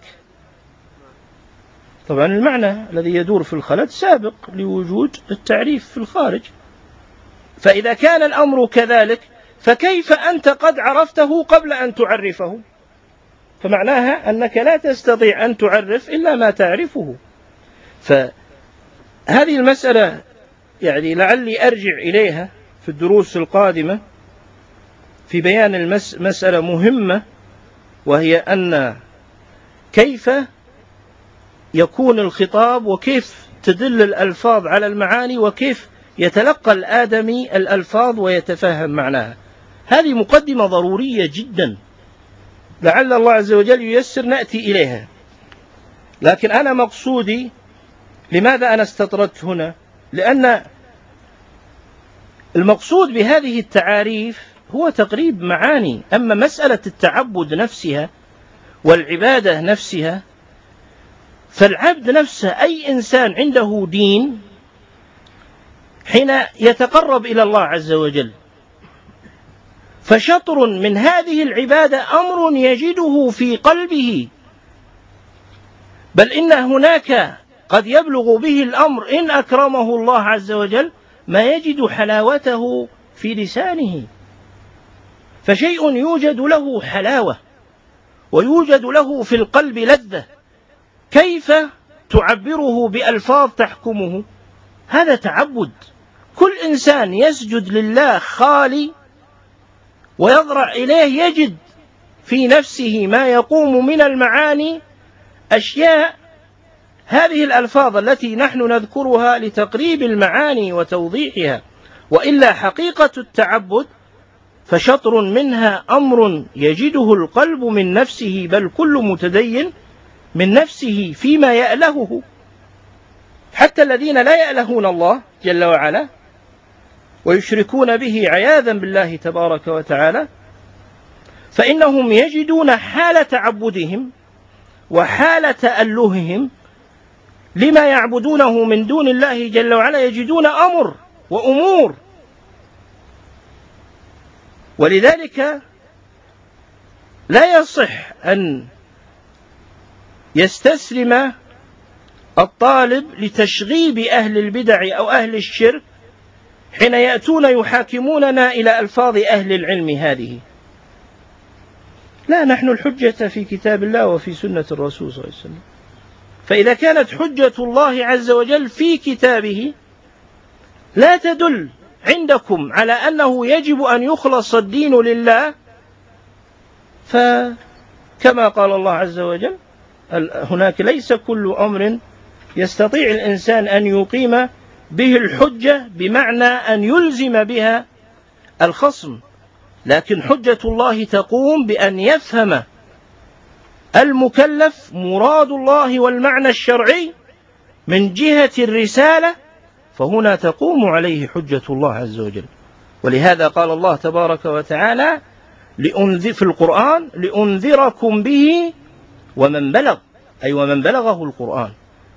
طبعا المعنى الذي يدور في الخلد سابق لوجود التعريف في الخارج. فإذا كان الأمر كذلك فكيف أنت قد عرفته قبل أن تعرفه؟ فمعناها أنك لا تستطيع أن تعرف إلا ما تعرفه. فهذه المسألة يعني لعلي أرجع إليها في الدروس القادمة في بيان مسألة مهمة، وهي أن كيف يكون الخطاب وكيف تدل الألفاظ على المعاني وكيف يتلقى الآدمي الألفاظ ويتفهم معناها. هذه مقدمة ضرورية جدا، لعل الله عز وجل ييسر نأتي إليها. لكن أنا مقصودي، لماذا أنا استطردت هنا؟ لأن المقصود بهذه التعاريف هو تقريب معاني. أما مسألة التعبد نفسها والعبادة نفسها، فالعبد نفسه أي إنسان عنده دين حين يتقرب إلى الله عز وجل، فشطر من هذه العبادة أمر يجده في قلبه، بل إن هناك قد يبلغ به الأمر إن أكرمه الله عز وجل ما يجد حلاوته في لسانه. فشيء يوجد له حلاوة ويوجد له في القلب لذة، كيف تعبره بألفاظ تحكمه؟ هذا تعبد. كل إنسان يسجد لله خالي ويضرع إليه يجد في نفسه ما يقوم من المعاني، أشياء هذه الألفاظ التي نحن نذكرها لتقريب المعاني وتوضيحها، وإلا حقيقة التعبد فشطر منها أمر يجده القلب من نفسه، بل كل متدين من نفسه فيما يألهه. حتى الذين لا يألهون الله جل وعلا ويشركون به عياذا بالله تبارك وتعالى، فإنهم يجدون حال تعبدهم وحال تألههم لما يعبدونه من دون الله جل وعلا، يجدون أمر وأمور. ولذلك لا يصح أن يستسلم الطالب لتشغيب أهل البدع أو أهل الشرك حين يأتون يحاكموننا إلى ألفاظ أهل العلم هذه. لا، نحن الحجة في كتاب الله وفي سنة الرسول صلى الله عليه وسلم. فإذا كانت حجة الله عز وجل في كتابه لا تدل عندكم على أنه يجب أن يخلص الدين لله، فكما قال الله عز وجل هناك ليس كل أمر يستطيع الإنسان أن يقيم به الحجة بمعنى أن يلزم بها الخصم، لكن حجة الله تقوم بأن يفهم المكلف مراد الله والمعنى الشرعي من جهة الرسالة، فهنا تقوم عليه حجة الله عز وجل. ولهذا قال الله تبارك وتعالى في القرآن: لأنذركم به ومن بلغ، أي ومن بلغه القرآن.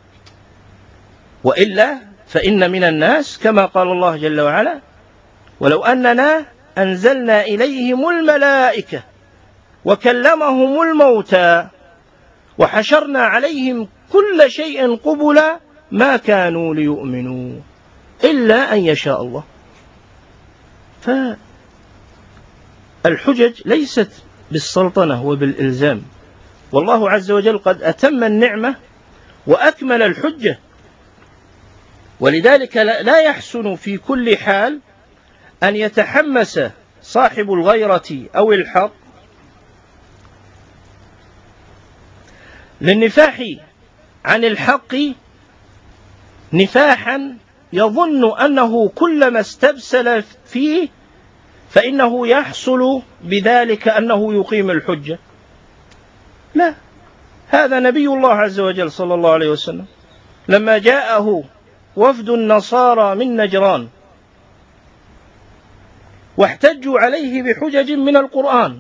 وإلا فإن من الناس كما قال الله جل وعلا: ولو أننا أنزلنا إليهم الملائكة وكلمهم الموتى وحشرنا عليهم كل شيء قبلا ما كانوا ليؤمنوا إلا أن يشاء الله. فالحجج ليست بالسلطنة وبالإلزام، والله عز وجل قد أتم النعمة وأكمل الحجة. ولذلك لا يحسن في كل حال أن يتحمس صاحب الغيرة أو الحق للنفاح عن الحق نفاحا يظن أنه كلما استبسل فيه فإنه يحصل بذلك أنه يقيم الحجة. لا، هذا نبي الله عز وجل صلى الله عليه وسلم لما جاءه وفد النصارى من نجران واحتجوا عليه بحجج من القرآن،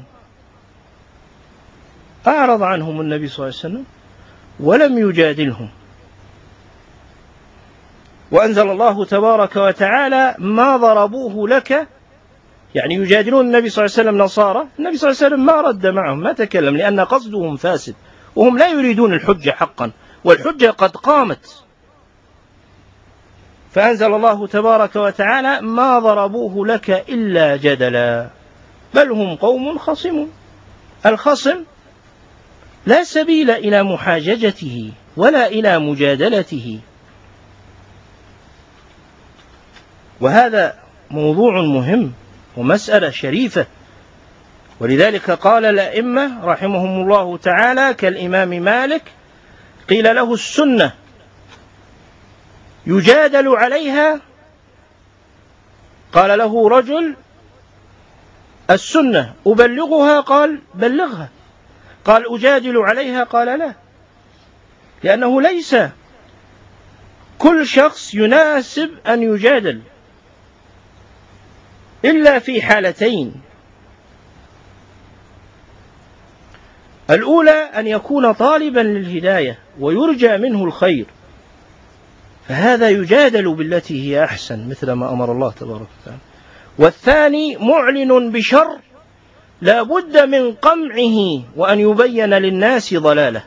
أعرض عنهم النبي صلى الله عليه وسلم ولم يجادلهم، وأنزل الله تبارك وتعالى: ما ضربوه لك، يعني يجادلون النبي صلى الله عليه وسلم نصارى، النبي صلى الله عليه وسلم ما رد معهم، ما تكلم، لأن قصدهم فاسد وهم لا يريدون الحجة حقا، والحجة قد قامت. فأنزل الله تبارك وتعالى: ما ضربوه لك إلا جدلا بل هم قوم خصمون. الخصم لا سبيل إلى محاججته ولا إلى مجادلته، وهذا موضوع مهم ومسألة شريفة. ولذلك قال الأئمة رحمهم الله تعالى كالإمام مالك: قيل له السنة يجادل عليها، قال له رجل السنة أبلغها؟ قال بلغها. قال أجادل عليها؟ قال لا، لأنه ليس كل شخص يناسب أن يجادل إلا في حالتين: الأولى أن يكون طالبا للهداية ويرجى منه الخير، فهذا يجادل بالتي هي أحسن مثل ما أمر الله تبارك وتعالى. والثاني معلن بشر لا بد من قمعه وأن يبين للناس ضلاله.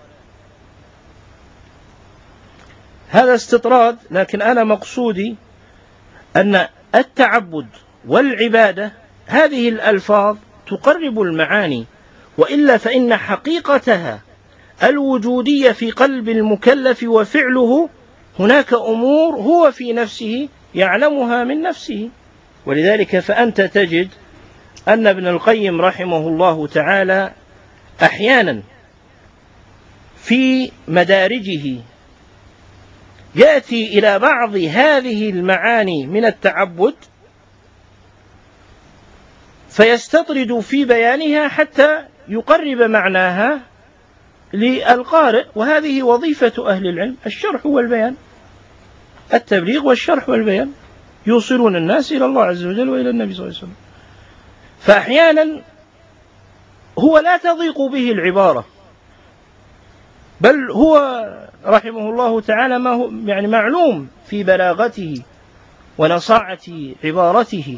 هذا استطراد، لكن أنا مقصودي أن التعبد والعبادة هذه الألفاظ تقرب المعاني، وإلا فإن حقيقتها الوجودية في قلب المكلف وفعله هناك أمور هو في نفسه يعلمها من نفسه. ولذلك فأنت تجد أن ابن القيم رحمه الله تعالى أحيانا في مدارجه يأتي إلى بعض هذه المعاني من التعبد فيستطرد في بيانها حتى يقرب معناها للقارئ، وهذه وظيفة أهل العلم: الشرح والبيان، التبليغ والشرح والبيان، يوصلون الناس إلى الله عز وجل وإلى النبي صلى الله عليه وسلم. فأحيانا هو لا تضيق به العبارة، بل هو رحمه الله تعالى ما هو يعني معلوم في بلاغته ونصاعة عبارته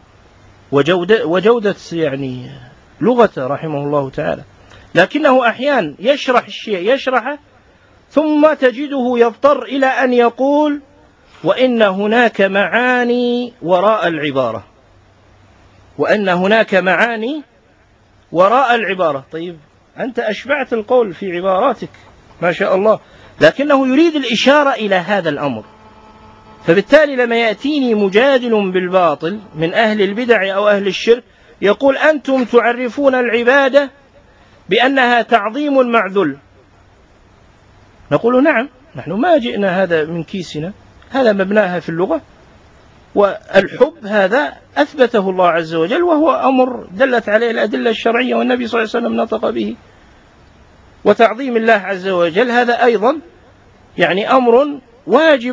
وجودة يعني لغته رحمه الله تعالى، لكنه أحيانا يشرح الشيء يشرحه ثم تجده يضطر إلى أن يقول: وإن هناك معاني وراء العبارة، وأن هناك معاني وراء العبارة. طيب أنت أشبعت القول في عباراتك ما شاء الله، لكنه يريد الإشارة إلى هذا الأمر. فبالتالي لما يأتيني مجادل بالباطل من أهل البدع أو أهل الشرك يقول: أنتم تعرفون العبادة بأنها تعظيم مع ذل، نقول: نعم، نحن ما جئنا هذا من كيسنا، هذا مبناها في اللغة، والحب هذا أثبته الله عز وجل، وهو أمر دلت عليه الأدلة الشرعية والنبي صلى الله عليه وسلم نطق به. وتعظيم الله عز وجل هذا أيضا يعني أمر واجب،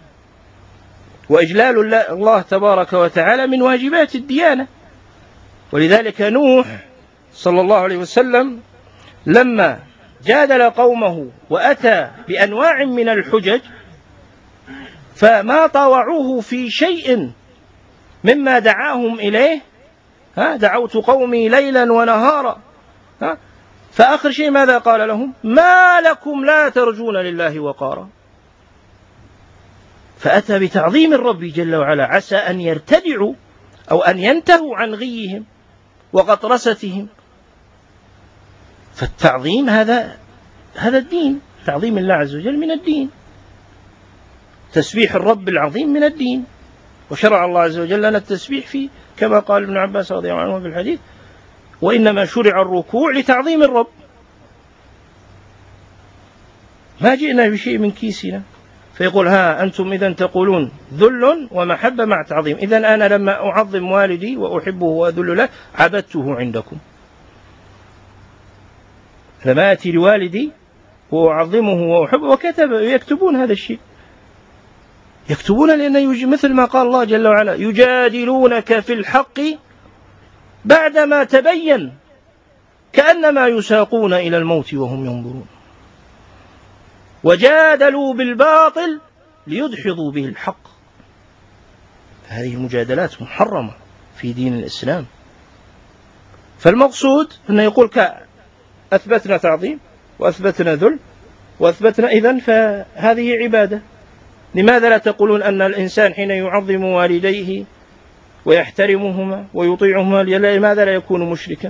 وإجلال الله تبارك وتعالى من واجبات الديانة. ولذلك نوح صلى الله عليه وسلم لما جادل قومه وأتى بأنواع من الحجج فما طاوعوه في شيء مما دعاهم إليه، دعوت قومي ليلا ونهارا، فآخر شيء ماذا قال لهم؟ ما لكم لا ترجون لله وقارا. فأتى بتعظيم الرب جل وعلا، عسى أن يرتدعوا أو أن ينتهوا عن غيهم وغطرستهم. فالتعظيم هذا الدين، تعظيم الله عز وجل من الدين، تسبيح الرب العظيم من الدين. وشرع الله عز وجل لنا التسبيح فيه كما قال ابن عباس رضي الله عنه في الحديث: وإنما شرع الركوع لتعظيم الرب. ما جئنا بشيء من كيسنا. فيقول: أنتم إذن تقولون ذل ومحبة مع تعظيم، إذن أنا لما أعظم والدي وأحبه وأذل له عبدته عندكم. لما أتي لوالدي وأعظمه وأحبه، يكتبون هذا الشيء، يكتبون، لأن مثل ما قال الله جل وعلا: يجادلونك في الحق بعدما تبين كأنما يساقون إلى الموت وهم ينظرون، وجادلوا بالباطل ليدحضوا به الحق. هذه المجادلات محرمة في دين الإسلام. فالمقصود أنه يقول: أثبتنا تعظيم وأثبتنا ذل وأثبتنا، إذن فهذه عبادة. لماذا لا تقولون أن الإنسان حين يعظم والديه ويحترمهما ويطيعهما لماذا لا يكون مشركا؟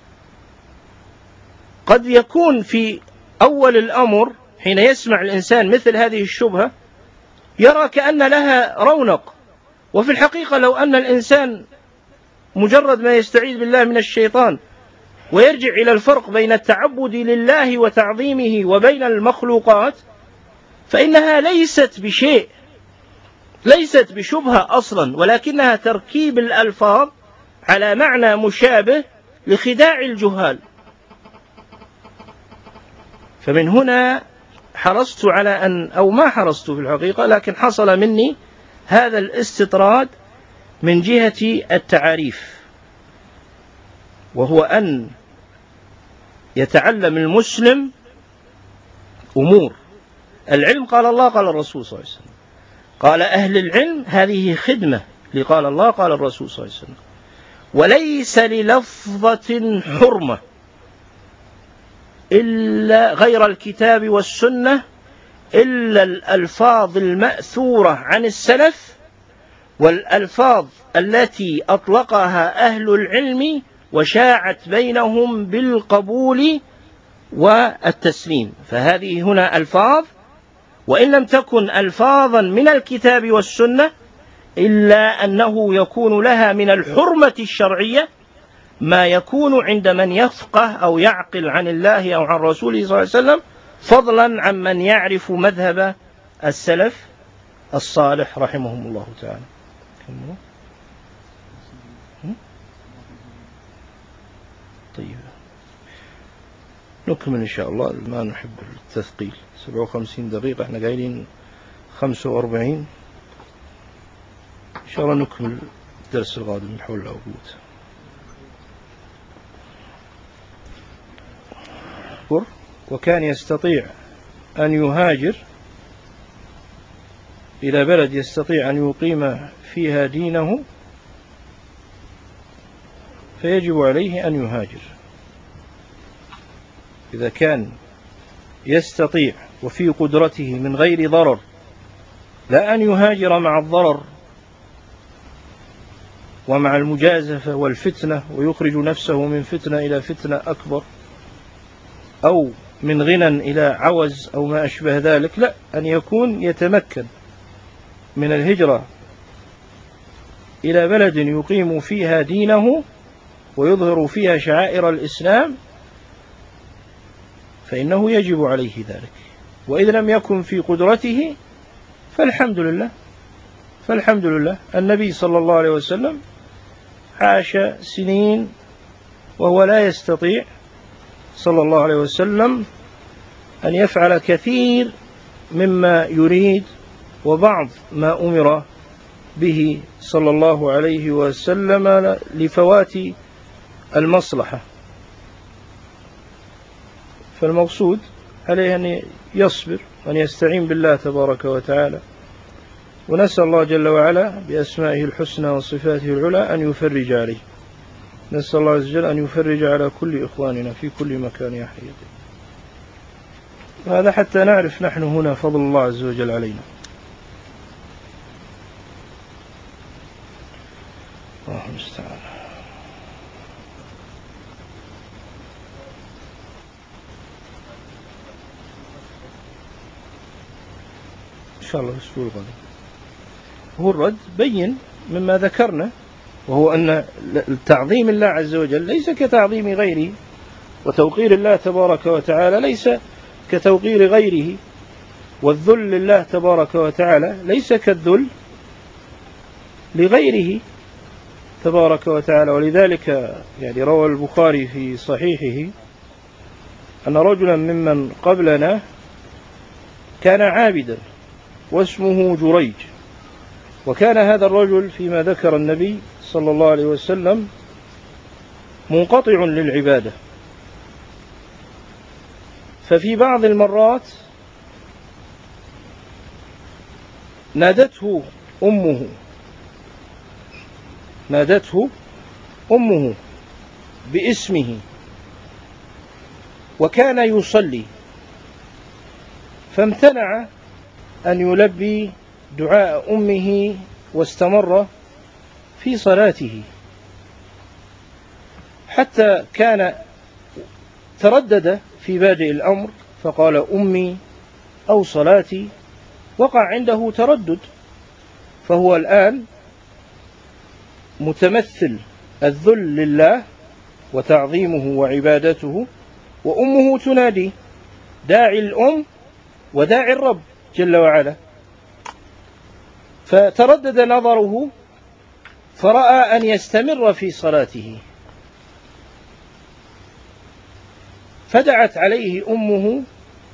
قد يكون في أول الأمر حين يسمع الإنسان مثل هذه الشبهة يرى كأن لها رونق، وفي الحقيقة لو أن الإنسان مجرد ما يستعيذ بالله من الشيطان ويرجع إلى الفرق بين التعبد لله وتعظيمه وبين المخلوقات، فإنها ليست بشيء، ليست بشبهة أصلا، ولكنها تركيب الألفاظ على معنى مشابه لخداع الجهال. فمن هنا حرصت على أن، أو ما حرصت في الحقيقة، لكن حصل مني هذا الاستطراد من جهة التعاريف، وهو أن يتعلم المسلم أمور العلم. قال الله قال الرسول صلى الله عليه وسلم، قال أهل العلم، هذه خدمة لقال الله قال الرسول صلى الله عليه وسلم، وليس للفظة حرمة إلا غير الكتاب والسنة إلا الألفاظ المأثورة عن السلف، والألفاظ التي أطلقها أهل العلم وشاعت بينهم بالقبول والتسليم. فهذه هنا ألفاظ، وإن لم تكن ألفاظا من الكتاب والسنة، إلا أنه يكون لها من الحرمة الشرعية ما يكون عند من يفقه أو يعقل عن الله أو عن رسوله صلى الله عليه وسلم، فضلا عن من يعرف مذهب السلف الصالح رحمهم الله تعالى. طيب نكمل إن شاء الله، ما نحب التثقيل. 57 دقيقة، احنا قايلين 45، إن شاء الله نكمل الدرس القادم حول العبود. وكان يستطيع أن يهاجر إلى بلد يستطيع أن يقيم فيها دينه، فيجب عليه أن يهاجر. إذا كان يستطيع وفي قدرته من غير ضرر، لا أن يهاجر مع الضرر ومع المجازفة والفتنة ويخرج نفسه من فتنة إلى فتنة أكبر، أو من غنى إلى عوز أو ما أشبه ذلك، لا، أن يكون يتمكن من الهجرة إلى بلد يقيم فيها دينه ويظهر فيها شعائر الإسلام، فإنه يجب عليه ذلك. وإذا لم يكن في قدرته فالحمد لله، فالحمد لله. النبي صلى الله عليه وسلم عاش سنين وهو لا يستطيع صلى الله عليه وسلم أن يفعل كثير مما يريد وبعض ما أمر به صلى الله عليه وسلم لفوات المصلحة. فالمقصود عليه أن يصبر وأن يستعين بالله تبارك وتعالى، ونسأل الله جل وعلا بأسمائه الحسنى وصفاته العلى أن يفرج عليه. نسأل الله عز وجل أن يفرج على كل إخواننا في كل مكان يحيط. وهذا حتى نعرف نحن هنا فضل الله عز وجل علينا. الله المستعان. إن شاء الله الأسبوع القادم. هو الرد بين مما ذكرنا، وهو أن تعظيم الله عز وجل ليس كتعظيم غيره، وتوقير الله تبارك وتعالى ليس كتوقير غيره، والذل لله تبارك وتعالى ليس كالذل لغيره تبارك وتعالى. ولذلك يعني روى البخاري في صحيحه أن رجلا ممن قبلنا كان عابدا واسمه جريج، وكان هذا الرجل فيما ذكر النبي صلى الله عليه وسلم منقطع للعبادة. ففي بعض المرات نادته أمه باسمه، وكان يصلي، فامتنع أن يلبي دعاء أمه واستمر في صلاته، حتى كان تردد في بادئ الأمر فقال أمي أو صلاتي، وقع عنده تردد. فهو الآن متمثل الذل لله وتعظيمه وعبادته، وأمه تنادي، داعي الأم وداعي الرب جل وعلا. فتردد نظره فرأى أن يستمر في صلاته، فدعت عليه أمه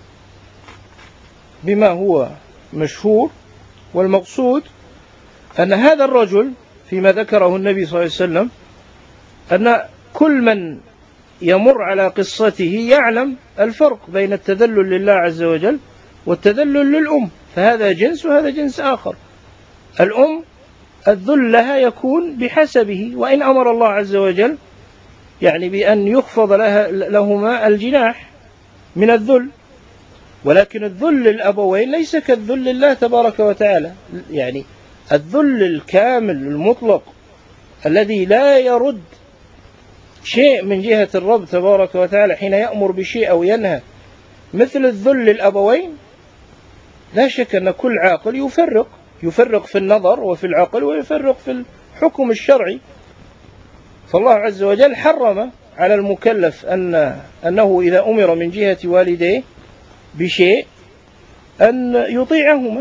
بما هو مشهور، والمقصود أن هذا الرجل فيما ذكره النبي صلى الله عليه وسلم أن كل من يمر على قصته يعلم الفرق بين التذلل لله عز وجل والتذلل للأم، فهذا جنس وهذا جنس آخر. الأم الذل لها يكون بحسبه، وإن أمر الله عز وجل يعني بأن يخفض لهما الجناح من الذل، ولكن الذل للأبوين ليس كالذل لله تبارك وتعالى. يعني الذل الكامل المطلق الذي لا يرد شيء من جهة الرب تبارك وتعالى حين يأمر بشيء أو ينهى، مثل الذل للأبوين، لا شك أن كل عاقل يفرق في النظر وفي العقل، ويفرق في الحكم الشرعي. فالله عز وجل حرم على المكلف أنه إذا أمر من جهة والديه بشيء أن يطيعهما،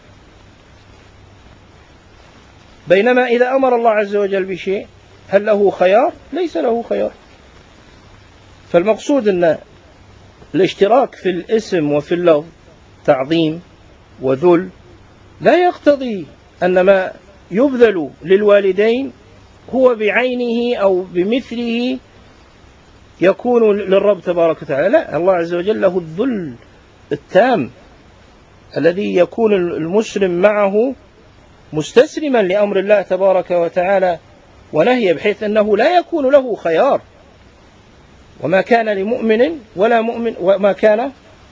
بينما إذا أمر الله عز وجل بشيء هل له خيار؟ ليس له خيار. فالمقصود أن الاشتراك في الاسم وفي اللفظ تعظيم وذل لا يقتضي أن ما يبذل للوالدين هو بعينه أو بمثله يكون للرب تبارك وتعالى. لا، الله عز وجل له الذل التام الذي يكون المسلم معه مستسلما لأمر الله تبارك وتعالى ونهيه، بحيث أنه لا يكون له خيار. وما كان لمؤمن ولا مؤمن، وما كان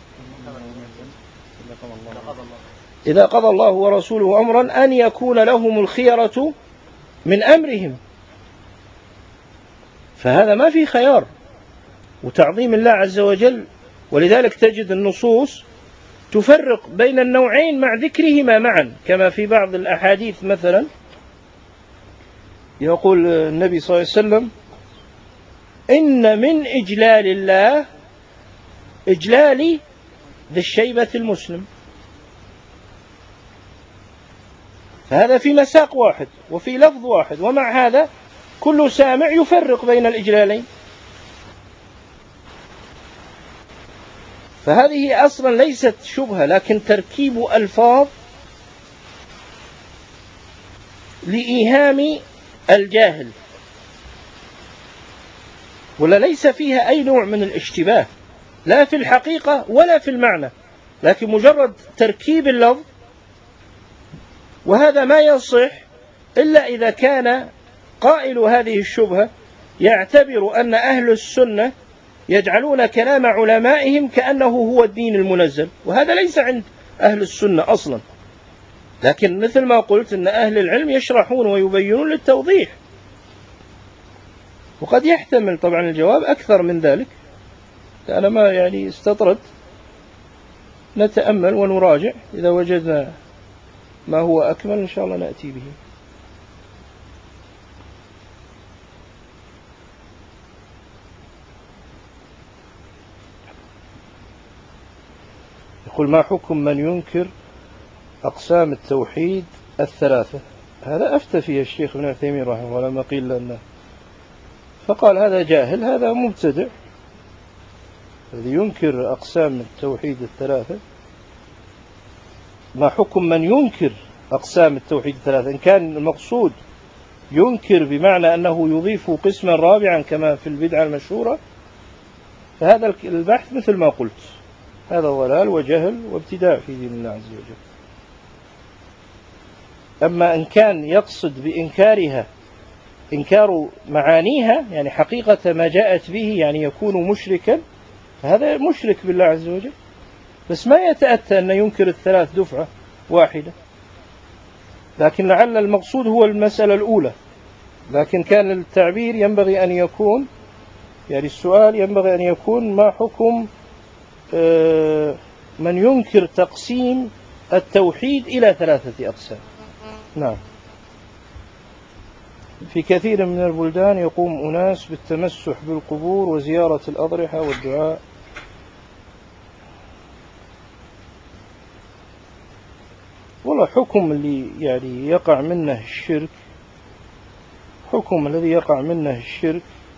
إذا قضى الله ورسوله أمرا أن يكون لهم الخيرة من أمرهم، فهذا ما في خيار. وتعظيم الله عز وجل، ولذلك تجد النصوص تفرق بين النوعين مع ذكرهما معا، كما في بعض الأحاديث مثلا يقول النبي صلى الله عليه وسلم: إن من إجلال الله إجلال ذي الشيبة المسلم. فهذا في مساق واحد وفي لفظ واحد، ومع هذا كل سامع يفرق بين الإجلالين. فهذه أصلا ليست شبهة، لكن تركيب ألفاظ لإيهام الجاهل، ولا ليس فيها أي نوع من الاشتباه لا في الحقيقة ولا في المعنى، لكن مجرد تركيب اللفظ. وهذا ما يصح إلا إذا كان قائل هذه الشبهة يعتبر أن أهل السنة يجعلون كلام علمائهم كأنه هو الدين المنزل، وهذا ليس عند أهل السنة أصلا. لكن مثل ما قلت أن أهل العلم يشرحون ويبينون للتوضيح، وقد يحتمل طبعا الجواب أكثر من ذلك. أنا ما يعني استطرد، نتأمل ونراجع، إذا وجدنا ما هو أكمل إن شاء الله نأتي به. يقول: ما حكم من ينكر أقسام التوحيد الثلاثة؟ هذا أفتى فيه الشيخ ابن عثيمين رحمه الله لما قيل لنا، فقال هذا جاهل، هذا مبتدع الذي ينكر أقسام التوحيد الثلاثة. ما حكم من ينكر أقسام التوحيد الثلاثة؟ إن كان المقصود ينكر بمعنى أنه يضيف قسما رابعا كما في البدعة المشهورة، فهذا البحث مثل ما قلت هذا ضلال وجهل وابتداع في دين الله عز وجل. أما إن كان يقصد بإنكارها إنكار معانيها، يعني حقيقة ما جاءت به، يعني يكون مشركا، فهذا مشرك بالله عز وجل، بس ما يتأتى أن ينكر الثلاث دفعة واحدة. لكن لعل المقصود هو المسألة الأولى، لكن كان التعبير ينبغي أن يكون، يعني السؤال ينبغي أن يكون: ما حكم من ينكر تقسيم التوحيد إلى ثلاثة أقسام؟ نعم. في كثير من البلدان يقوم أناس بالتمسح بالقبور وزيارة الأضرحة والدعاء. والله حكم اللي يعني يقع منه الشرك، حكم الذي يقع منه الشرك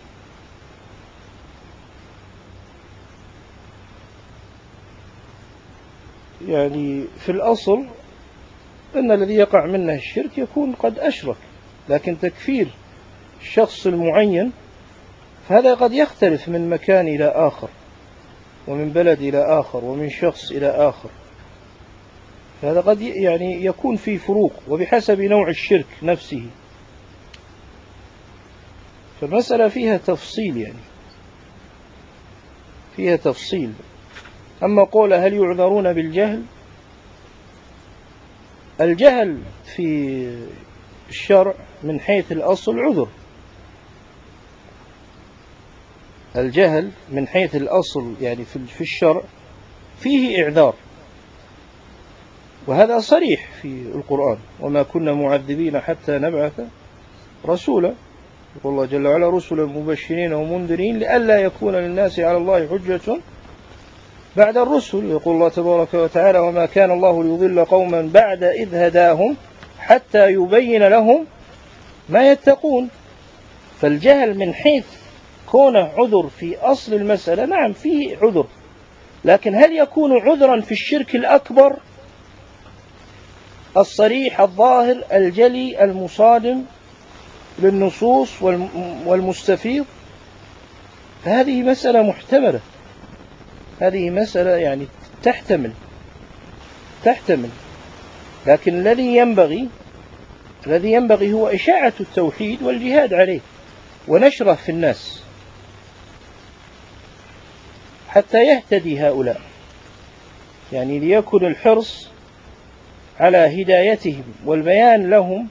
يعني في الأصل أن الذي يقع منه الشرك يكون قد أشرك، لكن تكفير الشخص المعين فهذا قد يختلف من مكان إلى آخر، ومن بلد إلى آخر، ومن شخص إلى آخر، فهذا قد يعني يكون فيه فروق وبحسب نوع الشرك نفسه، فالمسألة فيها تفصيل، يعني فيها تفصيل. أما قول هل يعذرون بالجهل، الجهل في الشرع من حيث الأصل عذر، الجهل من حيث الأصل يعني في الشرع فيه إعذار، وهذا صريح في القرآن: وما كنا معذبين حتى نبعث رسولا. يقول الله جل وعلا: رسلا مبشرين ومنذرين لئلا يكون للناس على الله حجة بعد الرسل. يقول الله تبارك وتعالى: وما كان الله ليضل قوما بعد إذ هداهم حتى يبين لهم ما يتقون. فالجهل من حيث كونه عذر في أصل المسألة نعم فيه عذر، لكن هل يكون عذرا في الشرك الأكبر الصريح الظاهر الجلي المصادم للنصوص والمستفيض؟ فهذه مسألة محتملة، هذه مسألة يعني تحتمل، لكن الذي ينبغي هو إشاعة التوحيد والجهاد عليه ونشره في الناس حتى يهتدي هؤلاء، يعني ليكن الحرص على هدايتهم والبيان لهم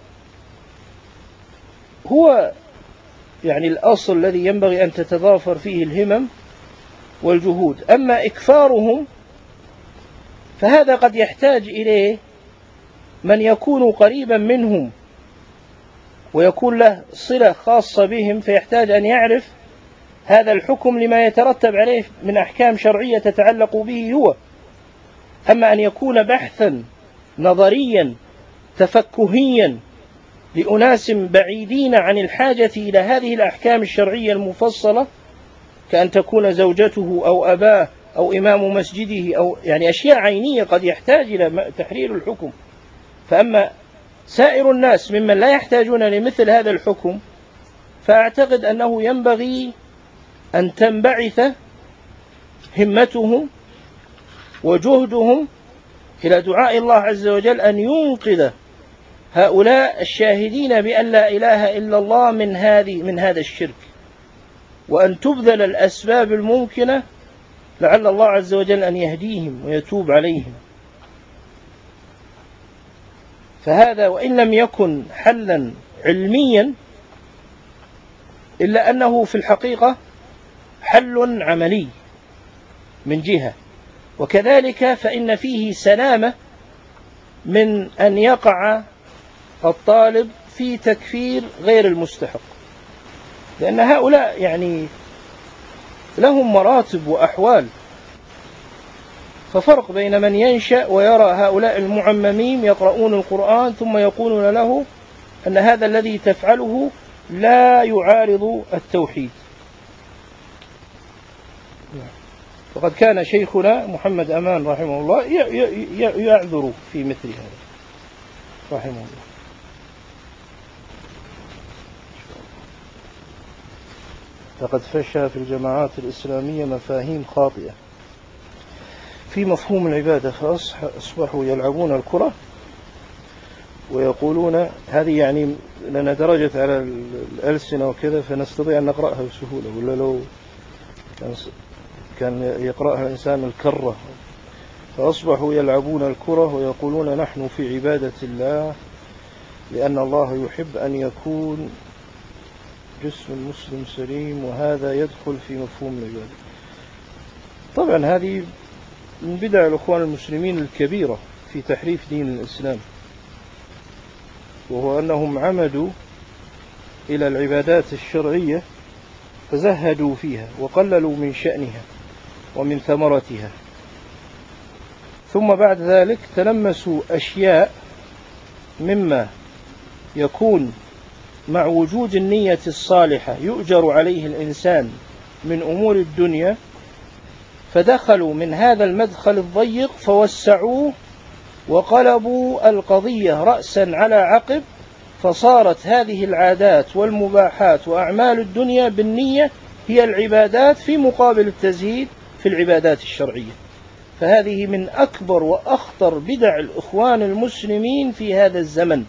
هو يعني الأصل الذي ينبغي أن تتضافر فيه الهمم والجهود. أما إكفارهم فهذا قد يحتاج إليه من يكون قريبا منهم ويكون له صلة خاصة بهم، فيحتاج أن يعرف هذا الحكم لما يترتب عليه من أحكام شرعية تتعلق به هو. أما أن يكون بحثا نظريا تفكهيا لأناس بعيدين عن الحاجة إلى هذه الأحكام الشرعية المفصلة، كأن تكون زوجته أو أباه أو إمام مسجده أو يعني أشياء عينية قد يحتاج إلى تحرير الحكم. فأما سائر الناس ممن لا يحتاجون لمثل هذا الحكم، فأعتقد أنه ينبغي أن تنبعث همتهم وجهدهم إلى دعاء الله عز وجل أن ينقذ هؤلاء الشاهدين بأن لا إله إلا الله من هذا الشرك، وأن تبذل الأسباب الممكنة لعل الله عز وجل أن يهديهم ويتوب عليهم. فهذا وإن لم يكن حلا علميا إلا أنه في الحقيقة حل عملي من جهة، وكذلك فإن فيه سلامة من أن يقع الطالب في تكفير غير المستحق، لأن هؤلاء يعني لهم مراتب وأحوال، ففرق بين من ينشأ ويرى هؤلاء المعممين يقرؤون القرآن ثم يقولون له أن هذا الذي تفعله لا يعارض التوحيد. وقد كان شيخنا محمد أمان رحمه الله يعذر في مثل هذا رحمه الله. لقد فشى في الجماعات الإسلامية مفاهيم خاطئة في مفهوم العبادة، فأصبحوا يلعبون الكرة ويقولون هذه يعني لنا درجة على الألسنة وكذا فنستطيع أن نقرأها بسهولة، ولا لو كان يقرأها الإنسان الكرة. فأصبحوا يلعبون الكرة ويقولون نحن في عبادة الله لأن الله يحب أن يكون جسم المسلم سليم، وهذا يدخل في مفهوم العبادة. طبعا هذه من بدع الأخوان المسلمين الكبيرة في تحريف دين الإسلام، وهو أنهم عمدوا إلى العبادات الشرعية فزهدوا فيها وقللوا من شأنها ومن ثمرتها، ثم بعد ذلك تلمسوا أشياء مما يكون مع وجود النية الصالحة يؤجر عليه الإنسان من أمور الدنيا، فدخلوا من هذا المدخل الضيق فوسعوه وقلبوا القضية رأسا على عقب، فصارت هذه العادات والمباحات وأعمال الدنيا بالنية هي العبادات في مقابل التزهيد في العبادات الشرعية. فهذه من أكبر وأخطر بدع الإخوان المسلمين في هذا الزمن،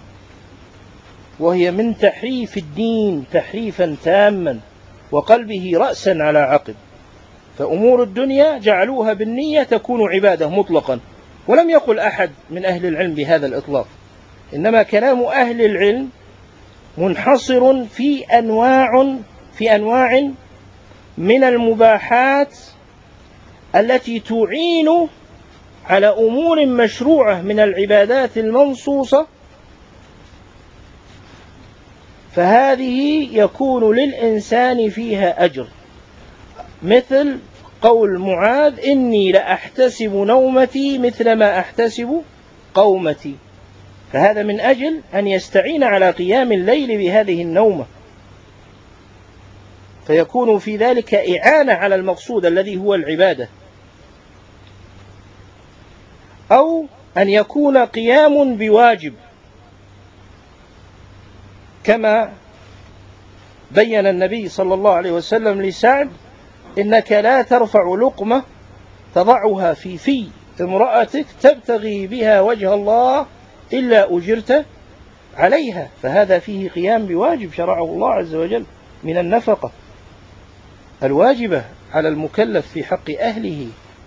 وهي من تحريف الدين تحريفا تاما وقلبه رأسا على عقب. فأمور الدنيا جعلوها بالنية تكون عبادة مطلقا، ولم يقل أحد من أهل العلم بهذا الإطلاق، إنما كلام أهل العلم منحصر في أنواع من المباحات التي تعين على أمور مشروعة من العبادات المنصوصة، فهذه يكون للإنسان فيها أجر، مثل قول معاذ: إني لأحتسب نومتي مثل ما أحتسب قومتي. فهذا من أجل أن يستعين على قيام الليل بهذه النومة، فيكون في ذلك إعانة على المقصود الذي هو العبادة. أو أن يكون قيام بواجب، كما بين النبي صلى الله عليه وسلم لسعد: إنك لا ترفع لقمة تضعها في امرأتك تبتغي بها وجه الله إلا أجرت عليها. فهذا فيه قيام بواجب شرعه الله عز وجل من النفقة الواجبة على المكلف في حق أهله.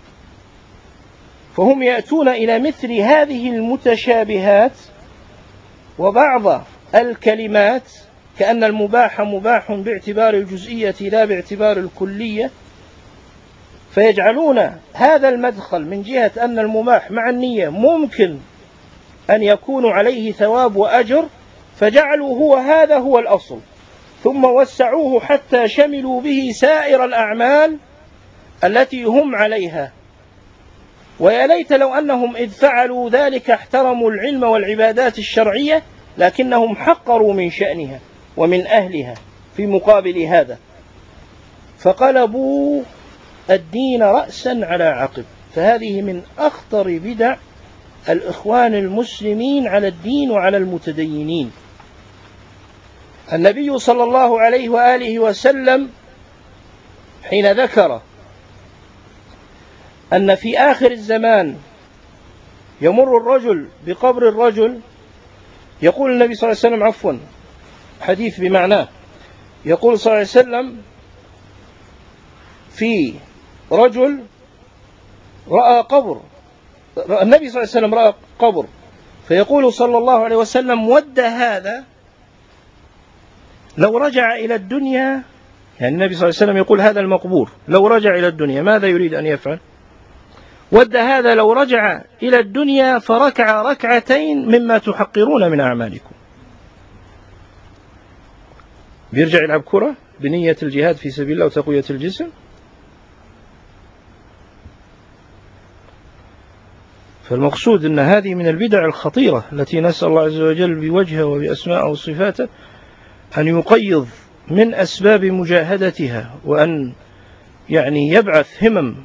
فهم يأتون إلى مثل هذه المتشابهات وبعض الكلمات كأن المباح مباح باعتبار الجزئية لا باعتبار الكلية، فيجعلون هذا المدخل من جهة أن المباح مع النية ممكن أن يكون عليه ثواب وأجر، فجعلوا هذا هو الأصل، ثم وسعوه حتى شملوا به سائر الأعمال التي هم عليها. ويا ليت لو أنهم إذ فعلوا ذلك احترموا العلم والعبادات الشرعية، لكنهم حقروا من شأنها ومن أهلها في مقابل هذا، فقلبوا الدين رأسا على عقب. فهذه من أخطر بدع الإخوان المسلمين على الدين وعلى المتدينين. النبي صلى الله عليه وآله وسلم حين ذكر أن في آخر الزمان يمر الرجل بقبر الرجل، يقول النبي صلى الله عليه وسلم، عفوا حديث بمعناه، يقول صلى الله عليه وسلم: في رجل رأى قبر، النبي صلى الله عليه وسلم رأى قبر، فيقول صلى الله عليه وسلم: ود هذا لو رجع إلى الدنيا. يعني النبي صلى الله عليه وسلم يقول هذا المقبور لو رجع إلى الدنيا ماذا يريد أن يفعل؟ ود هذا لو رجع إلى الدنيا فركع ركعتين مما تحقرون من أعمالكم. بيرجع يلعب كرة بنية الجهاد في سبيل الله وتقوية الجسم. فالمقصود أن هذه من البدع الخطيرة التي نسأل الله عز وجل بوجهه وبأسمائه وصفاته أن يقيض من أسباب مجاهدتها، وأن يبعث همم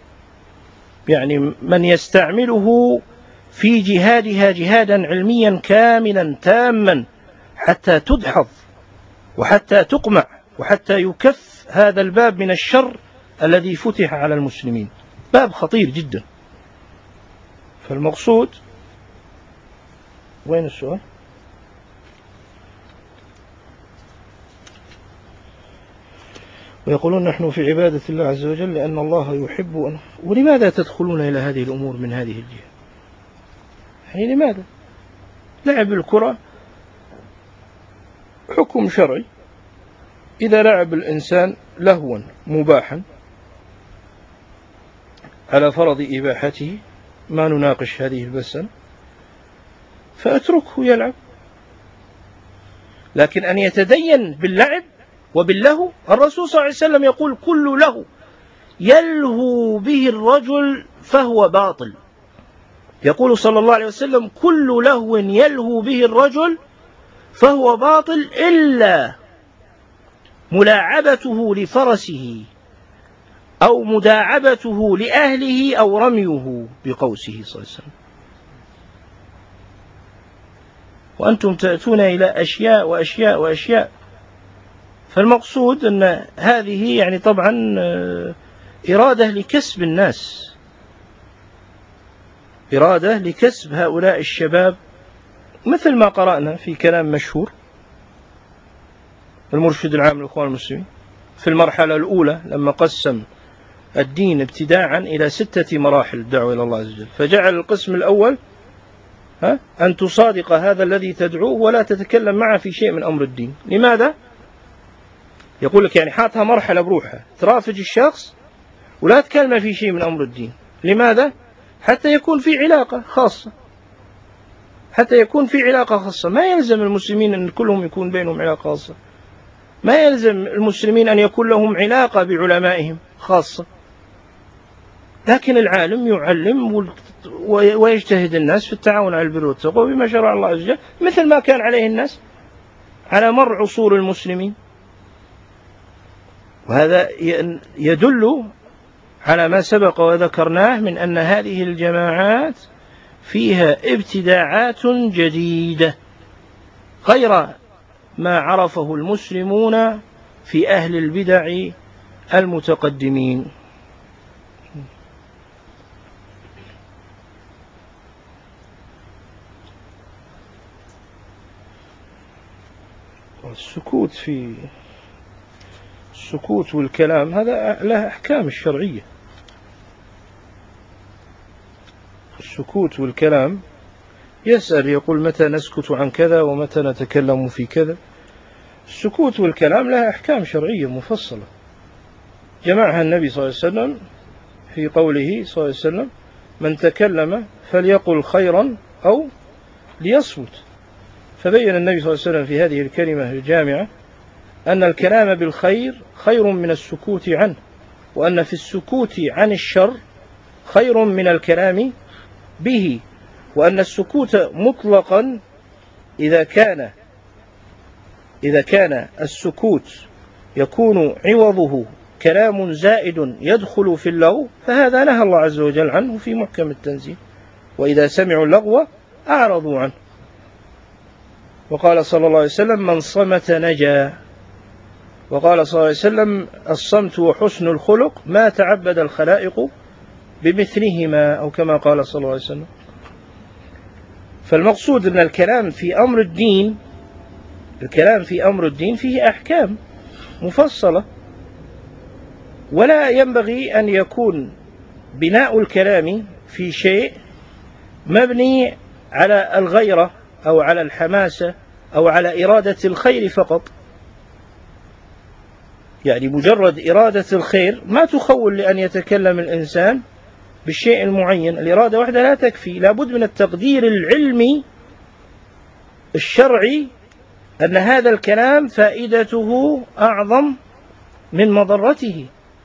من يستعمله في جهادها جهادا علميا كاملا تاما حتى تدحض وحتى تقمع وحتى يكف هذا الباب من الشر الذي فتح على المسلمين، باب خطير جدا. فالمقصود، وين السؤال؟ ويقولون نحن في عبادة الله عز وجل لأن الله يحب ولماذا تدخلون إلى هذه الأمور من هذه الجهة؟ يعني لماذا؟ لعب الكرة حكم شرعي، إذا لعب الإنسان لهوا مباحا على فرض إباحته ما نناقش هذه المسألة، فأتركه يلعب. لكن أن يتدين باللعب وباللهو، الرسول صلى الله عليه وسلم يقول كل له يلهو به الرجل فهو باطل. يقول صلى الله عليه وسلم كل لهو يلهو به الرجل فهو باطل إلا ملاعبته لفرسه أو مداعبته لأهله أو رميه بقوسه صلى الله عليه وسلم. وأنتم تأتون إلى أشياء وأشياء وأشياء. فالمقصود أن هذه يعني طبعا إرادة لكسب الناس، إرادة لكسب هؤلاء الشباب، مثل ما قرأنا في كلام مشهور المرشد العام للإخوان المسلمين في المرحلة الأولى لما قسم الدين ابتداعا إلى 6 مراحل الدعوة إلى الله عز وجل، فجعل القسم الأول أن تصادق هذا الذي تدعوه ولا تتكلم معه في شيء من أمر الدين. لماذا؟ يقول لك يعني حاطها مرحلة بروحها، ترافج الشخص ولا تكلم في شيء من أمر الدين. لماذا؟ حتى يكون في علاقة خاصة، حتى يكون في علاقة خاصة. ما يلزم المسلمين أن كلهم يكون بينهم علاقة خاصة، ما يلزم المسلمين أن يكون لهم علاقة بعلمائهم خاصة، لكن العالم يعلم ويجتهد الناس في التعاون على البر والتقوى بما شرع الله عز وجل، مثل ما كان عليه الناس على مر عصور المسلمين. وهذا يدل على ما سبق وذكرناه من أن هذه الجماعات فيها ابتداعات جديدة غير ما عرفه المسلمون في أهل البدع المتقدمين. السكوت والكلام هذا له أحكام الشرعية. السكوت والكلام يسأل يقول متى نسكت عن كذا ومتى نتكلم في كذا. السكوت والكلام لها أحكام شرعية مفصلة جمعها النبي صلى الله عليه وسلم في قوله صلى الله عليه وسلم من تكلم فليقل خيرا أو ليصمت. فبين النبي صلى الله عليه وسلم في هذه الكلمة الجامعة أن الكلام بالخير خير من السكوت عنه، وأن في السكوت عن الشر خير من الكلام به، وأن السكوت مطلقا إذا كان السكوت يكون عوضه كلام زائد يدخل في اللغو فهذا نهى الله عز وجل عنه في محكم التنزيل، وإذا سمعوا اللغو أعرضوا عنه. وقال صلى الله عليه وسلم من صمت نجا. وقال صلى الله عليه وسلم الصمت وحسن الخلق ما تعبد الخلائق بمثلهما، أو كما قال صلى الله عليه وسلم. فالمقصود أن الكلام في أمر الدين فيه أحكام مفصلة، ولا ينبغي أن يكون بناء الكلام في شيء مبني على الغيرة أو على الحماسة أو على إرادة الخير فقط. يعني مجرد إرادة الخير ما تخول لأن يتكلم الإنسان بالشيء المعين، الإرادة وحدها لا تكفي، لا بد من التقدير العلمي الشرعي أن هذا الكلام فائدته أعظم من مضرته.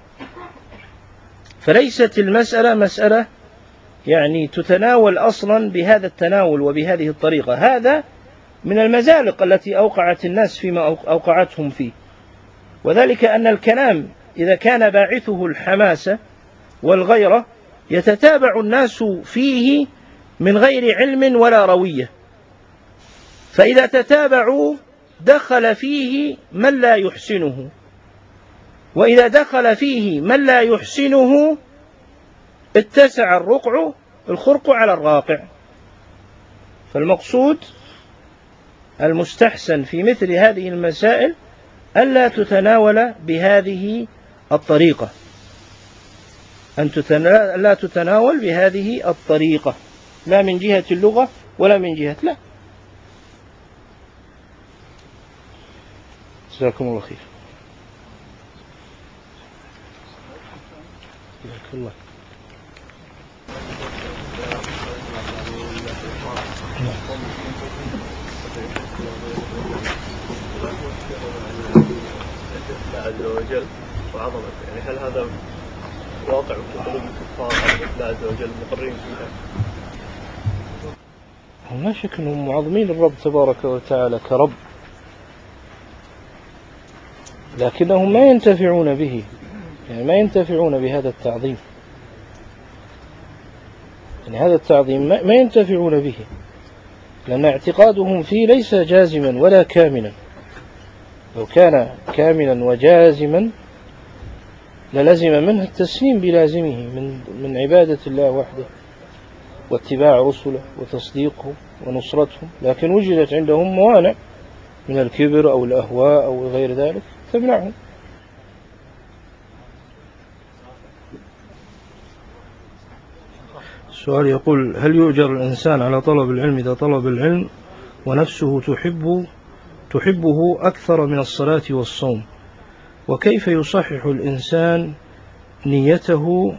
فليست المسألة مسألة يعني تتناول أصلا بهذا التناول وبهذه الطريقة. هذا من المزالق التي أوقعت الناس فيما أوقعتهم فيه، وذلك أن الكلام إذا كان باعثه الحماسة والغيرة يتتابع الناس فيه من غير علم ولا روية، فإذا تتابعوا دخل فيه من لا يحسنه، وإذا دخل فيه من لا يحسنه اتسع الخرق على الراقع. فالمقصود المستحسن في مثل هذه المسائل ألا تتناول بهذه الطريقة، لا تتناول بهذه الطريقة، لا من جهة اللغة ولا من جهة لا. جزاكم الله خير. جزاك الله. الله عز وجل وعظمته، يعني هل هذا واقع في قلوب الكفار عظمة الله عز وجل مقرين فيها؟ هم لا شك أنهم معظمين الرب تبارك وتعالى كرب، لكنهم ما ينتفعون به، يعني ما ينتفعون بهذا التعظيم، يعني هذا التعظيم ما ينتفعون به، لأن اعتقادهم فيه ليس جازما ولا كاملا. لو كان كاملا وجازما للزم منه التسليم بلازمه من عبادة الله وحده واتباع رسله وتصديقهم ونصرتهم، لكن وجدت عندهم موانع من الكبر أو الأهواء أو غير ذلك تمنعهم. السؤال يقول: هل يؤجر الإنسان على طلب العلم إذا طلب العلم ونفسه تحبه أكثر من الصلاة والصوم؟ وكيف يصحح الإنسان نيته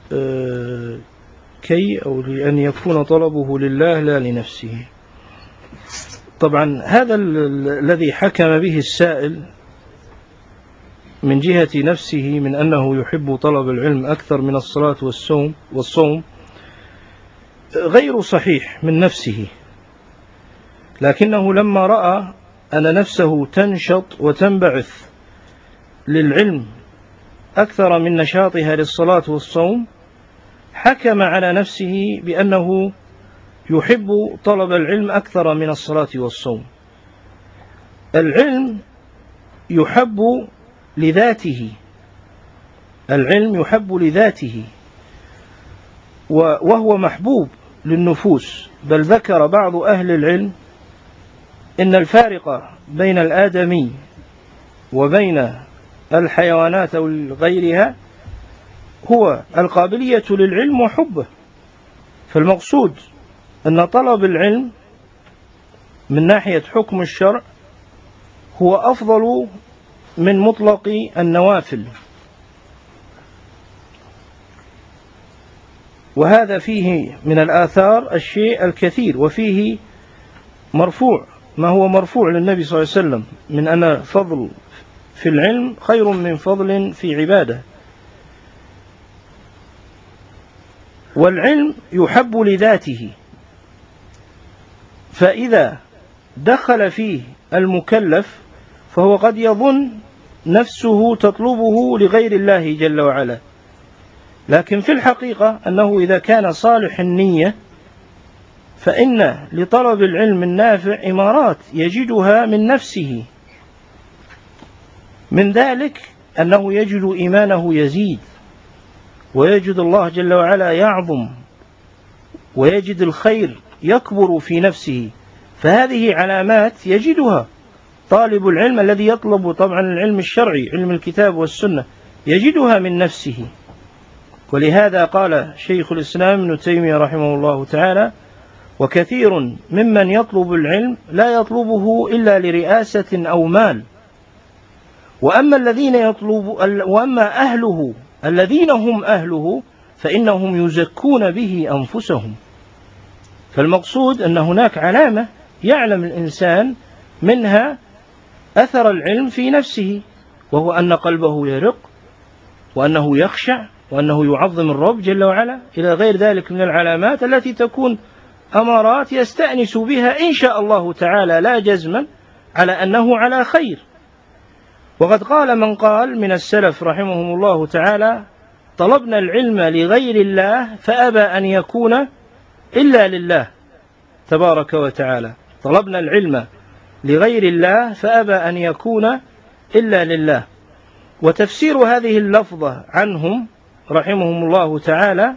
كي أو لأن يكون طلبه لله لا لنفسه؟ طبعا هذا الذي حكم به السائل من جهة نفسه من أنه يحب طلب العلم أكثر من الصلاة والصوم غير صحيح من نفسه، لكنه لما رأى أن نفسه تنشط وتنبعث للعلم أكثر من نشاطها للصلاة والصوم حكم على نفسه بأنه يحب طلب العلم أكثر من الصلاة والصوم. العلم يحب لذاته، العلم يحب لذاته وهو محبوب للنفوس، بل ذكر بعض أهل العلم إن الفارق بين الآدمي وبين الحيوانات أو غيرها هو القابلية للعلم وحبه. فالمقصود أن طلب العلم من ناحية حكم الشرع هو أفضل من مطلق النوافل، وهذا فيه من الآثار الشيء الكثير، وفيه مرفوع ما هو مرفوع للنبي صلى الله عليه وسلم من أن فضل في العلم خير من فضل في عبادة. والعلم يحب لذاته، فإذا دخل فيه المكلف فهو قد يظن نفسه تطلبه لغير الله جل وعلا، لكن في الحقيقة أنه إذا كان صالح النية فإن لطلب العلم النافع إمارات يجدها من نفسه، من ذلك أنه يجد إيمانه يزيد، ويجد الله جل وعلا يعظم، ويجد الخير يكبر في نفسه. فهذه علامات يجدها طالب العلم الذي يطلب طبعا العلم الشرعي علم الكتاب والسنة، يجدها من نفسه. ولهذا قال شيخ الإسلام ابن تيمية رحمه الله تعالى: وكثير ممن يطلب العلم لا يطلبه إلا لرئاسة أو مال، وأما أهله الذين هم أهله فإنهم يزكون به أنفسهم. فالمقصود أن هناك علامة يعلم الإنسان منها أثر العلم في نفسه، وهو أن قلبه يرق، وأنه يخشع، وأنه يعظم الرب جل وعلا، إلى غير ذلك من العلامات التي تكون أمارات يستأنس بها إن شاء الله تعالى لا جزما على أنه على خير. وقد قال من قال من السلف رحمهم الله تعالى: طلبنا العلم لغير الله فأبى أن يكون إلا لله تبارك وتعالى. طلبنا العلم لغير الله فأبى أن يكون إلا لله. وتفسير هذه اللفظة عنهم رحمهم الله تعالى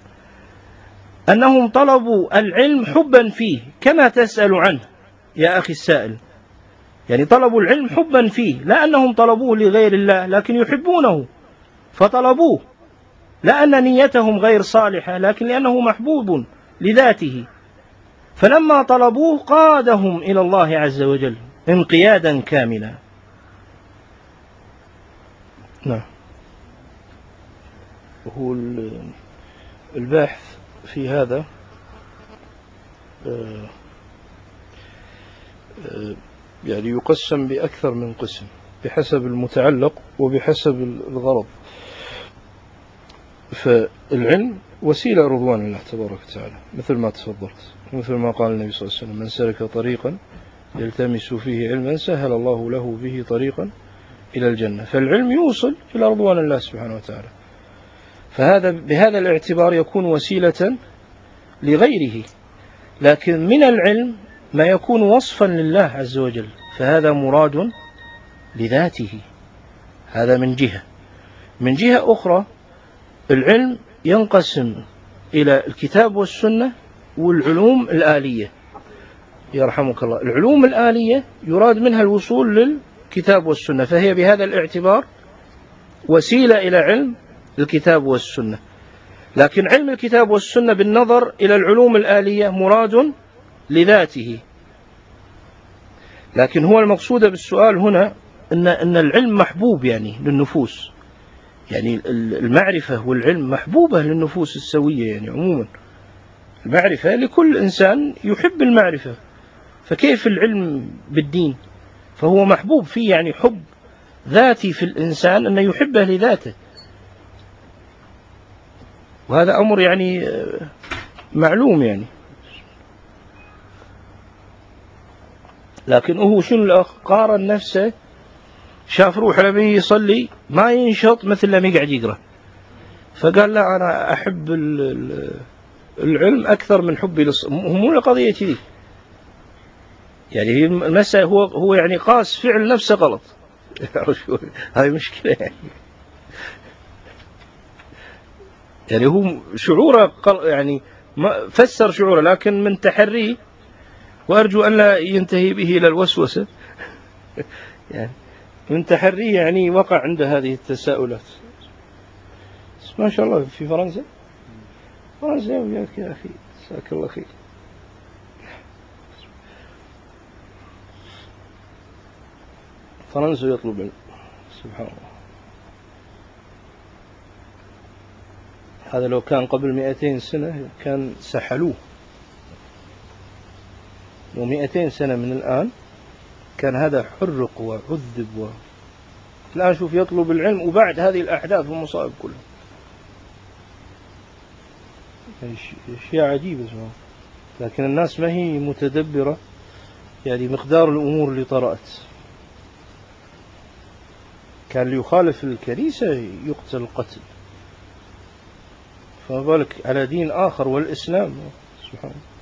أنهم طلبوا العلم حبا فيه، كما تسأل عنه يا أخي السائل، يعني طلبوا العلم حبا فيه، لا أنهم طلبوه لغير الله، لكن يحبونه فطلبوه، لا أن نيتهم غير صالحة، لكن لأنه محبوب لذاته، فلما طلبوه قادهم إلى الله عز وجل انقيادا كاملا. نعم. وهو الباحث في هذا يعني يقسم بأكثر من قسم بحسب المتعلق وبحسب الغرض. فالعلم وسيلة رضوان الله تبارك وتعالى مثل ما تفضلت، مثل ما قال النبي صلى الله عليه وسلم: من سلك طريقا يلتمس فيه علما سهل الله له به طريقا إلى الجنة. فالعلم يوصل إلى رضوان الله سبحانه وتعالى، فهذا بهذا الاعتبار يكون وسيلة لغيره. لكن من العلم ما يكون وصفا لله عز وجل، فهذا مراد لذاته، هذا من جهة. من جهة أخرى العلم ينقسم إلى الكتاب والسنة والعلوم الآلية. يرحمك الله، العلوم الآلية يراد منها الوصول للكتاب والسنة، فهي بهذا الاعتبار وسيلة إلى علم الكتاب والسنة. لكن علم الكتاب والسنة بالنظر إلى العلوم الآلية مراد لذاته. لكن هو المقصود بالسؤال هنا أن العلم محبوب يعني للنفوس، يعني المعرفة والعلم محبوبة للنفوس السوية، يعني عموما المعرفة لكل إنسان يحب المعرفة، فكيف العلم بالدين؟ فهو محبوب فيه، يعني حب ذاتي في الإنسان أنه يحبه لذاته، وهذا أمر يعني معلوم يعني. لكن هو شنو الأخ قارن نفسه، شاف روح لما يصلي ما ينشط مثل لما يقعد يقرأ، فقال لا أنا أحب العلم أكثر من حبي مو القضية كذي، يعني هي المسألة هو يعني قاس فعل نفسه غلط. هاي مشكلة يعني هو شعوره يعني ما فسر شعوره، لكن من تحريه، وأرجو أن لا ينتهي به إلى الوسوسة يعني من تحريه يعني وقع عند هذه التساؤلات. ما شاء الله في فرنسا وياك يا أخي، جزاك الله خير. فرنسا يطلب علم، سبحان الله. هذا لو كان قبل 200 سنة كان سحلوه، و200 سنة من الآن كان هذا حرق وعذب الآن شوف يطلب العلم وبعد هذه الأحداث والمصائب كلها، شيء عجيب اسمه. لكن الناس ما هي متدبرة يعني مقدار الأمور اللي طرأت. كان ليخالف الكنيسة يقتل قتل، فما بالك على دين آخر والإسلام، سبحان الله.